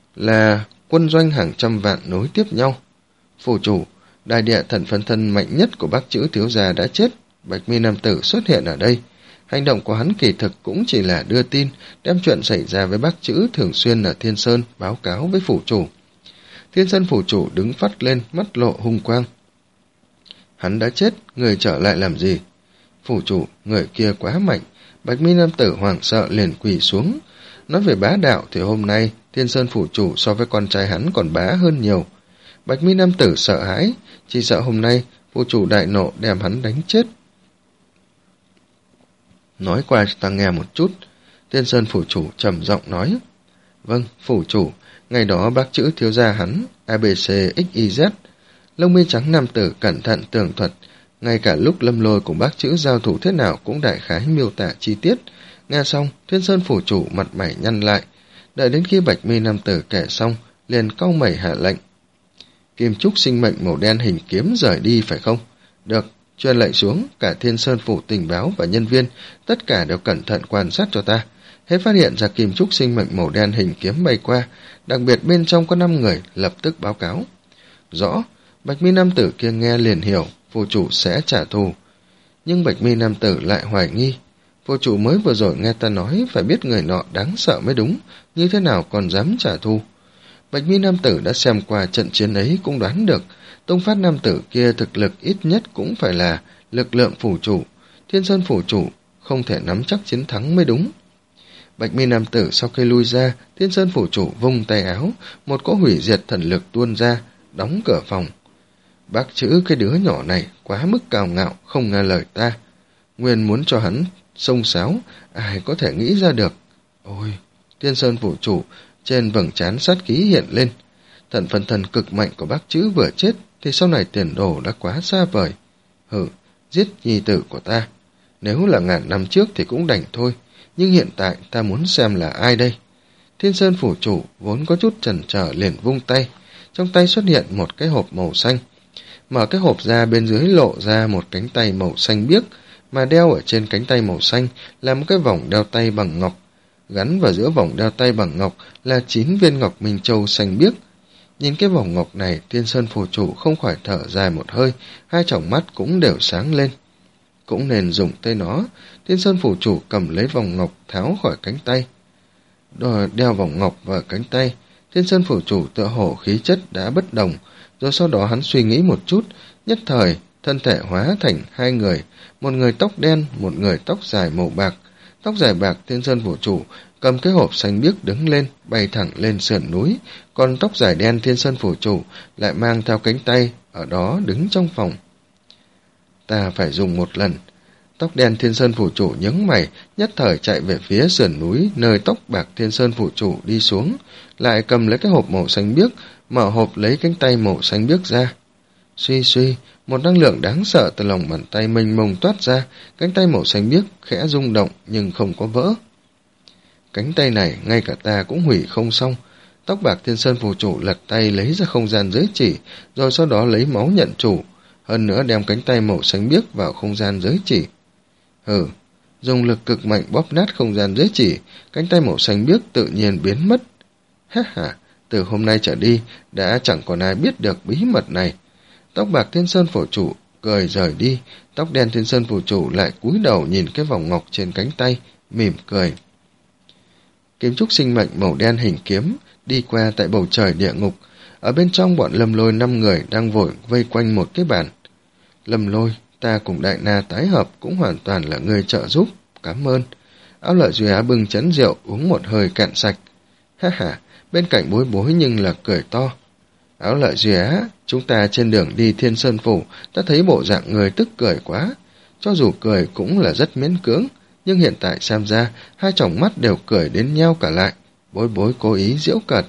là quân doanh hàng trăm vạn nối tiếp nhau. Phủ chủ, đại địa thần phân thân mạnh nhất của bác chữ thiếu gia đã chết. Bạch Mi nam tử xuất hiện ở đây. Hành động của hắn kỳ thực cũng chỉ là đưa tin, đem chuyện xảy ra với bác chữ thường xuyên ở Thiên Sơn báo cáo với phủ chủ. Thiên Sơn phủ chủ đứng phắt lên, mắt lộ hung quang. Hắn đã chết, người trở lại làm gì? Phủ chủ, người kia quá mạnh. Bạch Mi nam tử hoảng sợ liền quỳ xuống. Nói về bá đạo thì hôm nay Thiên Sơn phủ chủ so với con trai hắn còn bá hơn nhiều. Bạch Mi nam tử sợ hãi, chỉ sợ hôm nay phủ chủ đại nộ đem hắn đánh chết. Nói qua cho ta nghe một chút. Thiên Sơn phủ chủ trầm giọng nói. Vâng, phủ chủ, ngày đó bác chữ thiếu gia hắn, a bê xê ích y dét. Lông mi trắng nam tử cẩn thận tường thuật, ngay cả lúc Lâm Lôi cùng bác chữ giao thủ thế nào cũng đại khái miêu tả chi tiết. Nghe xong, Thiên Sơn phủ chủ mặt mày nhăn lại, đợi đến khi Bạch Mi nam tử kể xong, liền cau mày hạ lệnh. Kim trúc sinh mệnh màu đen hình kiếm rời đi phải không? Được, truyền lệnh xuống, cả Thiên Sơn phủ tình báo và nhân viên, tất cả đều cẩn thận quan sát cho ta. Hết phát hiện ra kim trúc sinh mệnh màu đen hình kiếm bay qua, đặc biệt bên trong có năm người, lập tức báo cáo. Rõ, Bạch Mi nam tử kia nghe liền hiểu, phủ chủ sẽ trả thù. Nhưng Bạch Mi nam tử lại hoài nghi. Phủ chủ mới vừa rồi nghe ta nói phải biết người nọ đáng sợ mới đúng, như thế nào còn dám trả thù. Bạch Mi nam tử đã xem qua trận chiến ấy cũng đoán được, Tông Phát nam tử kia thực lực ít nhất cũng phải là lực lượng phủ chủ, Thiên Sơn phủ chủ không thể nắm chắc chiến thắng mới đúng. Bạch Mi nam tử sau khi lui ra, Thiên Sơn phủ chủ vung tay áo, một cỗ hủy diệt thần lực tuôn ra, đóng cửa phòng. Bác chữ cái đứa nhỏ này quá mức cao ngạo, không nghe lời ta. Nguyên muốn cho hắn xông xáo, ai có thể nghĩ ra được. Ôi, Thiên Sơn phủ chủ trên vầng trán sát khí hiện lên. Thần phân thân cực mạnh của bác chữ vừa chết thì sau này tiền đồ đã quá xa vời. Hừ, giết nhi tử của ta. Nếu là ngàn năm trước thì cũng đành thôi, nhưng hiện tại ta muốn xem là ai đây. Thiên Sơn phủ chủ vốn có chút chần chờ liền vung tay, trong tay xuất hiện một cái hộp màu xanh. Mở cái hộp ra, bên dưới lộ ra một cánh tay màu xanh biếc, mà đeo ở trên cánh tay màu xanh là một cái vòng đeo tay bằng ngọc. Gắn vào giữa vòng đeo tay bằng ngọc là chín viên ngọc minh châu xanh biếc. Nhìn cái vòng ngọc này, Thiên Sơn phủ chủ không khỏi thở dài một hơi, hai tròng mắt cũng đều sáng lên. Cũng nên dùng tay nó. Thiên Sơn phủ chủ cầm lấy vòng ngọc tháo khỏi cánh tay. Rồi đeo vòng ngọc vào cánh tay, Thiên Sơn phủ chủ tựa hồ khí chất đã bất đồng, rồi sau đó hắn suy nghĩ một chút, nhất thời thân thể hóa thành hai người, một người tóc đen, một người tóc dài màu bạc. Tóc dài bạc Thiên Sơn phủ chủ cầm cái hộp xanh biếc đứng lên, bay thẳng lên sườn núi, còn tóc dài đen Thiên Sơn phủ chủ lại mang theo cánh tay, ở đó đứng trong phòng. ta phải dùng một lần. Tóc đen Thiên Sơn phủ chủ nhướng mày, nhất thời chạy về phía sườn núi nơi tóc bạc Thiên Sơn phủ chủ đi xuống, lại cầm lấy cái hộp màu xanh biếc, mở hộp lấy cánh tay màu xanh biếc ra. Suy suy, một năng lượng đáng sợ từ lòng bàn tay mênh mông toát ra, cánh tay màu xanh biếc khẽ rung động nhưng không có vỡ. Cánh tay này ngay cả ta cũng hủy không xong. Tóc bạc Thiên Sơn phủ chủ lật tay lấy ra không gian giới chỉ, rồi sau đó lấy máu nhận chủ, hơn nữa đem cánh tay màu xanh biếc vào không gian giới chỉ. Hừ, dùng lực cực mạnh bóp nát không gian giới chỉ, cánh tay màu xanh biếc tự nhiên biến mất. Ha ha, từ hôm nay trở đi, đã chẳng còn ai biết được bí mật này. Tóc bạc Thiên Sơn phủ chủ cười rời đi, tóc đen Thiên Sơn phủ chủ lại cúi đầu nhìn cái vòng ngọc trên cánh tay, mỉm cười. Kiếm trúc sinh mệnh màu đen hình kiếm đi qua tại bầu trời địa ngục. Ở bên trong bọn Lâm Lôi năm người đang vội vây quanh một cái bàn. Lâm Lôi, ta cùng Đại Na tái hợp cũng hoàn toàn là người trợ giúp, cảm ơn. Áo Lợi Duy Á bưng chén rượu uống một hơi cạn sạch. Ha ha, bên cạnh Bối Bối nhưng là cười to. Áo Lợi Duy Á, chúng ta trên đường đi Thiên Sơn phủ, ta thấy bộ dạng người tức cười quá. Cho dù cười cũng là rất miễn cưỡng, nhưng hiện tại xem ra hai tròng mắt đều cười đến nhau cả lại. Bối Bối cố ý giễu cợt.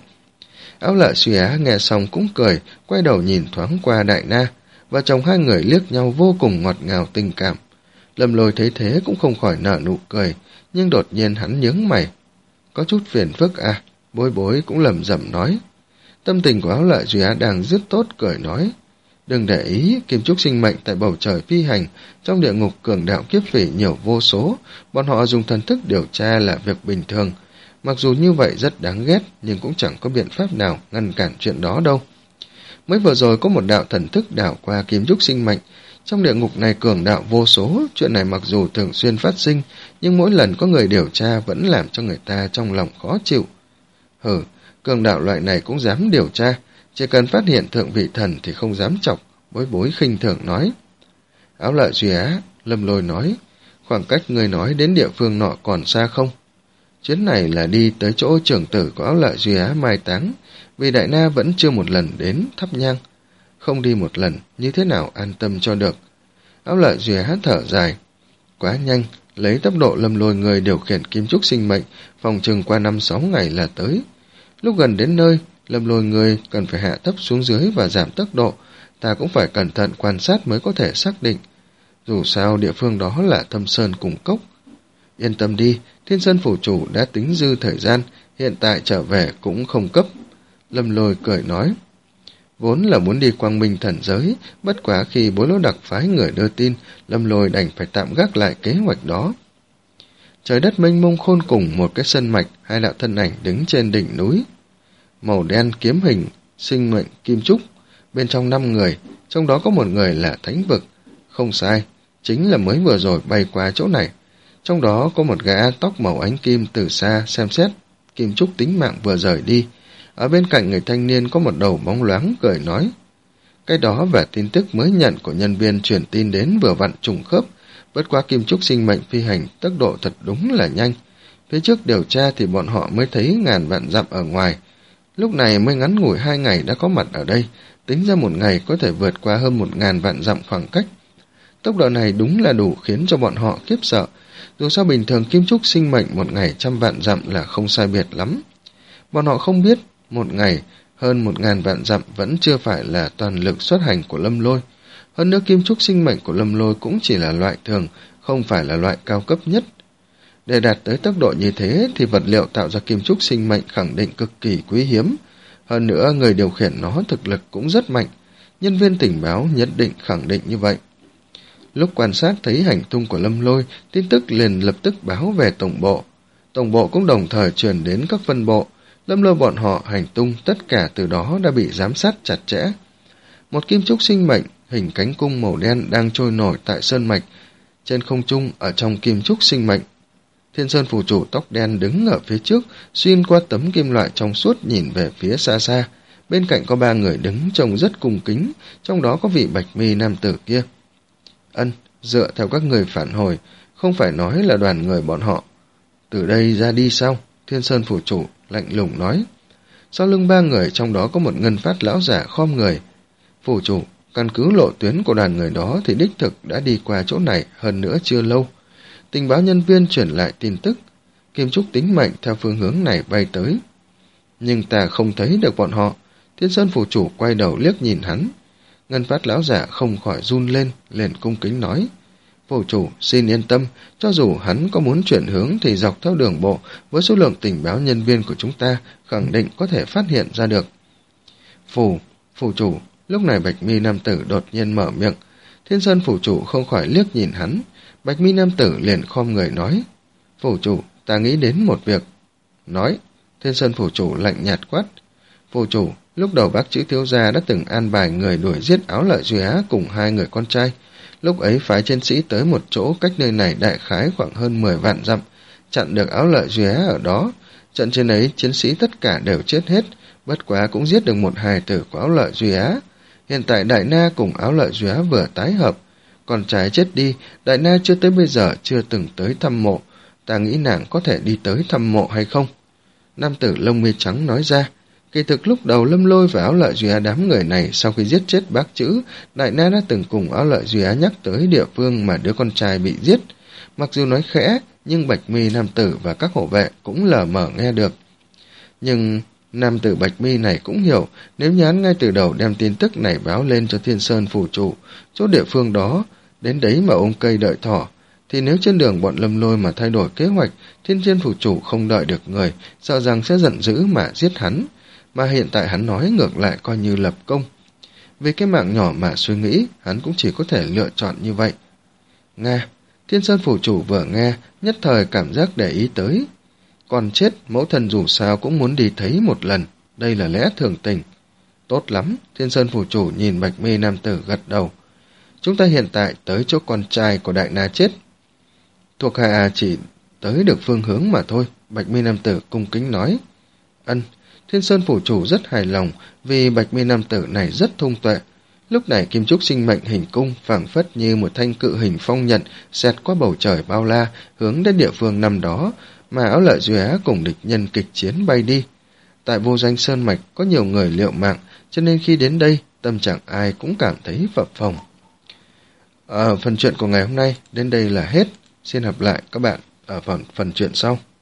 Áo Lợi Duy Á nghe xong cũng cười, quay đầu nhìn thoáng qua Đại Na, và chồng hai người liếc nhau vô cùng ngọt ngào tình cảm. Lâm Lôi thấy thế cũng không khỏi nở nụ cười, nhưng đột nhiên hắn nhướng mày. Có chút phiền phức à? Bối Bối cũng lẩm rẩm nói. Tâm tình của Áo Lợi Duy Á đang rất tốt, cười nói. Đừng để ý, kim trúc sinh mệnh tại bầu trời phi hành, trong địa ngục cường đạo kiếp phỉ nhiều vô số, bọn họ dùng thần thức điều tra là việc bình thường. Mặc dù như vậy rất đáng ghét, nhưng cũng chẳng có biện pháp nào ngăn cản chuyện đó đâu. Mới vừa rồi có một đạo thần thức đảo qua kim trúc sinh mệnh, trong địa ngục này cường đạo vô số, chuyện này mặc dù thường xuyên phát sinh, nhưng mỗi lần có người điều tra vẫn làm cho người ta trong lòng khó chịu. Hừ, cường đạo loại này cũng dám điều tra, chỉ cần phát hiện thượng vị thần thì không dám chọc, Bối Bối khinh thường nói. Áo Lợi Duy Á, Lâm Lôi nói, khoảng cách người nói đến địa phương nọ còn xa không? Chuyến này là đi tới chỗ trưởng tử của Áo Lợi Duy Á mai táng, vì Đại Na vẫn chưa một lần đến thắp nhang. Không đi một lần, như thế nào an tâm cho được. Áo Lợi Duy Á thở dài. Quá nhanh, lấy tốc độ Lâm Lôi người điều khiển kim trúc sinh mệnh, phòng chừng qua năm sáu ngày là tới. Lúc gần đến nơi, Lâm Lôi người cần phải hạ thấp xuống dưới và giảm tốc độ, ta cũng phải cẩn thận quan sát mới có thể xác định. Dù sao địa phương đó là thâm sơn cùng cốc. Yên tâm đi, Thiên Sơn phủ chủ đã tính dư thời gian, hiện tại trở về cũng không cấp. Lâm Lôi cười nói. Vốn là muốn đi Quang Minh thần giới, bất quá khi Bối Lỗ Đặc phái người đưa tin, Lâm Lôi đành phải tạm gác lại kế hoạch đó. Trời đất mênh mông khôn cùng, một cái sân mạch, hai đạo thân ảnh đứng trên đỉnh núi. Màu đen kiếm hình, sinh mệnh kim trúc, bên trong năm người, trong đó có một người là thánh vực. Không sai, chính là mới vừa rồi bay qua chỗ này. Trong đó có một gã tóc màu ánh kim từ xa xem xét, kim trúc tính mạng vừa rời đi. Ở bên cạnh người thanh niên có một đầu bóng loáng cười nói. Cái đó và tin tức mới nhận của nhân viên truyền tin đến vừa vặn trùng khớp, bất quá kim trúc sinh mệnh phi hành tốc độ thật đúng là nhanh. Phía trước điều tra thì bọn họ mới thấy ngàn vạn dặm ở ngoài. Lúc này mới ngắn ngủi hai ngày đã có mặt ở đây, tính ra một ngày có thể vượt qua hơn một ngàn vạn dặm khoảng cách. Tốc độ này đúng là đủ khiến cho bọn họ khiếp sợ. Dù sao bình thường kim trúc sinh mệnh một ngày trăm vạn dặm là không sai biệt lắm. Bọn họ không biết, một ngày hơn một ngàn vạn dặm vẫn chưa phải là toàn lực xuất hành của Lâm Lôi. Hơn nữa kim trúc sinh mệnh của Lâm Lôi cũng chỉ là loại thường, không phải là loại cao cấp nhất. Để đạt tới tốc độ như thế thì vật liệu tạo ra kim trúc sinh mệnh khẳng định cực kỳ quý hiếm. Hơn nữa người điều khiển nó thực lực cũng rất mạnh. Nhân viên tình báo nhất định khẳng định như vậy. Lúc quan sát thấy hành tung của Lâm Lôi, tin tức liền lập tức báo về tổng bộ. Tổng bộ cũng đồng thời truyền đến các phân bộ. Lâm Lôi bọn họ hành tung tất cả từ đó đã bị giám sát chặt chẽ. Một kim trúc sinh mệnh hình cánh cung màu đen đang trôi nổi tại sơn mạch trên không trung ở trong kim trúc sinh mệnh. Thiên Sơn phủ chủ tóc đen đứng ở phía trước, xuyên qua tấm kim loại trong suốt nhìn về phía xa xa. Bên cạnh có ba người đứng trông rất cung kính, trong đó có vị bạch mi nam tử kia. Ân, dựa theo các người phản hồi, không phải nói là đoàn người bọn họ từ đây ra đi sao? Thiên Sơn phủ chủ lạnh lùng nói. Sau lưng ba người trong đó có một ngân phát lão giả khom người. Phủ chủ, căn cứ lộ tuyến của đoàn người đó thì đích thực đã đi qua chỗ này, hơn nữa chưa lâu. Tình báo nhân viên chuyển lại tin tức, Kim Trúc tính mệnh theo phương hướng này bay tới. Nhưng ta không thấy được bọn họ. Thiên Sơn phủ chủ quay đầu liếc nhìn hắn. Ngân Phát lão giả không khỏi run lên, liền cung kính nói: Phủ chủ xin yên tâm, cho dù hắn có muốn chuyển hướng thì dọc theo đường bộ, với số lượng tình báo nhân viên của chúng ta khẳng định có thể phát hiện ra được. Phủ, phủ chủ. Lúc này Bạch Mi nam tử đột nhiên mở miệng. Thiên Sơn phủ chủ không khỏi liếc nhìn hắn. Bạch Mi nam tử liền khom người nói: Phủ chủ, ta nghĩ đến một việc. Nói. Thiên Sơn phủ chủ lạnh nhạt quát: Phủ chủ, lúc đầu bác chữ thiếu gia đã từng an bài người đuổi giết Áo Lợi Duy Á cùng hai người con trai. Lúc ấy phái chiến sĩ tới một chỗ cách nơi này đại khái khoảng hơn mười vạn dặm, chặn được Áo Lợi Duy Á ở đó. Trận chiến ấy chiến sĩ tất cả đều chết hết, bất quá cũng giết được một hài tử của Áo Lợi Duy Á. Hiện tại Đại Na cùng Áo Lợi Duy Á vừa tái hợp, con trai chết đi, Đại Na chưa tới bây giờ chưa từng tới thăm mộ. Ta nghĩ nàng có thể đi tới thăm mộ hay không? Nam tử lông mi trắng nói ra. Kỳ thực lúc đầu Lâm Lôi và Áo Lợi Duy Á đám người này sau khi giết chết bác chữ, Đại Na đã từng cùng Áo Lợi Duy Á nhắc tới địa phương mà đứa con trai bị giết. Mặc dù nói khẽ, nhưng Bạch Mi nam tử và các hộ vệ cũng lờ mờ nghe được. Nhưng nam tử Bạch Mi này cũng hiểu, nếu nhán ngay từ đầu đem tin tức này báo lên cho Thiên Sơn phủ chủ, chỗ địa phương đó, đến đấy mà ôm cây đợi thỏ, thì nếu trên đường bọn Lâm Lôi mà thay đổi kế hoạch, Thiên Sơn phủ chủ không đợi được người, sợ rằng sẽ giận dữ mà giết hắn. Mà hiện tại hắn nói ngược lại coi như lập công. Vì cái mạng nhỏ mà suy nghĩ, hắn cũng chỉ có thể lựa chọn như vậy. Nga, Thiên Sơn phủ chủ vừa nghe, nhất thời cảm giác để ý tới. Còn chết, mẫu thần dù sao cũng muốn đi thấy một lần, đây là lẽ thường tình. Tốt lắm, Thiên Sơn phủ chủ nhìn Bạch Mi nam tử gật đầu. Chúng ta hiện tại tới chỗ con trai của Đại Na chết. Thuộc hạ chỉ tới được phương hướng mà thôi, Bạch Mi nam tử cung kính nói. Ân, Thiên Sơn phủ chủ rất hài lòng vì Bạch Mi nam tử này rất thông tuệ. Lúc này kim trúc sinh mệnh hình cung phảng phất như một thanh cự hình phong nhận xẹt qua bầu trời bao la, hướng đến địa phương năm đó mà Áo Lợi Duy Á cùng địch nhân kịch chiến bay đi. Tại Vô Danh Sơn mạch có nhiều người liệu mạng, cho nên khi đến đây tâm trạng ai cũng cảm thấy phập phồng. Ở phần chuyện của ngày hôm nay đến đây là hết. Xin gặp lại các bạn ở phần, phần chuyện sau.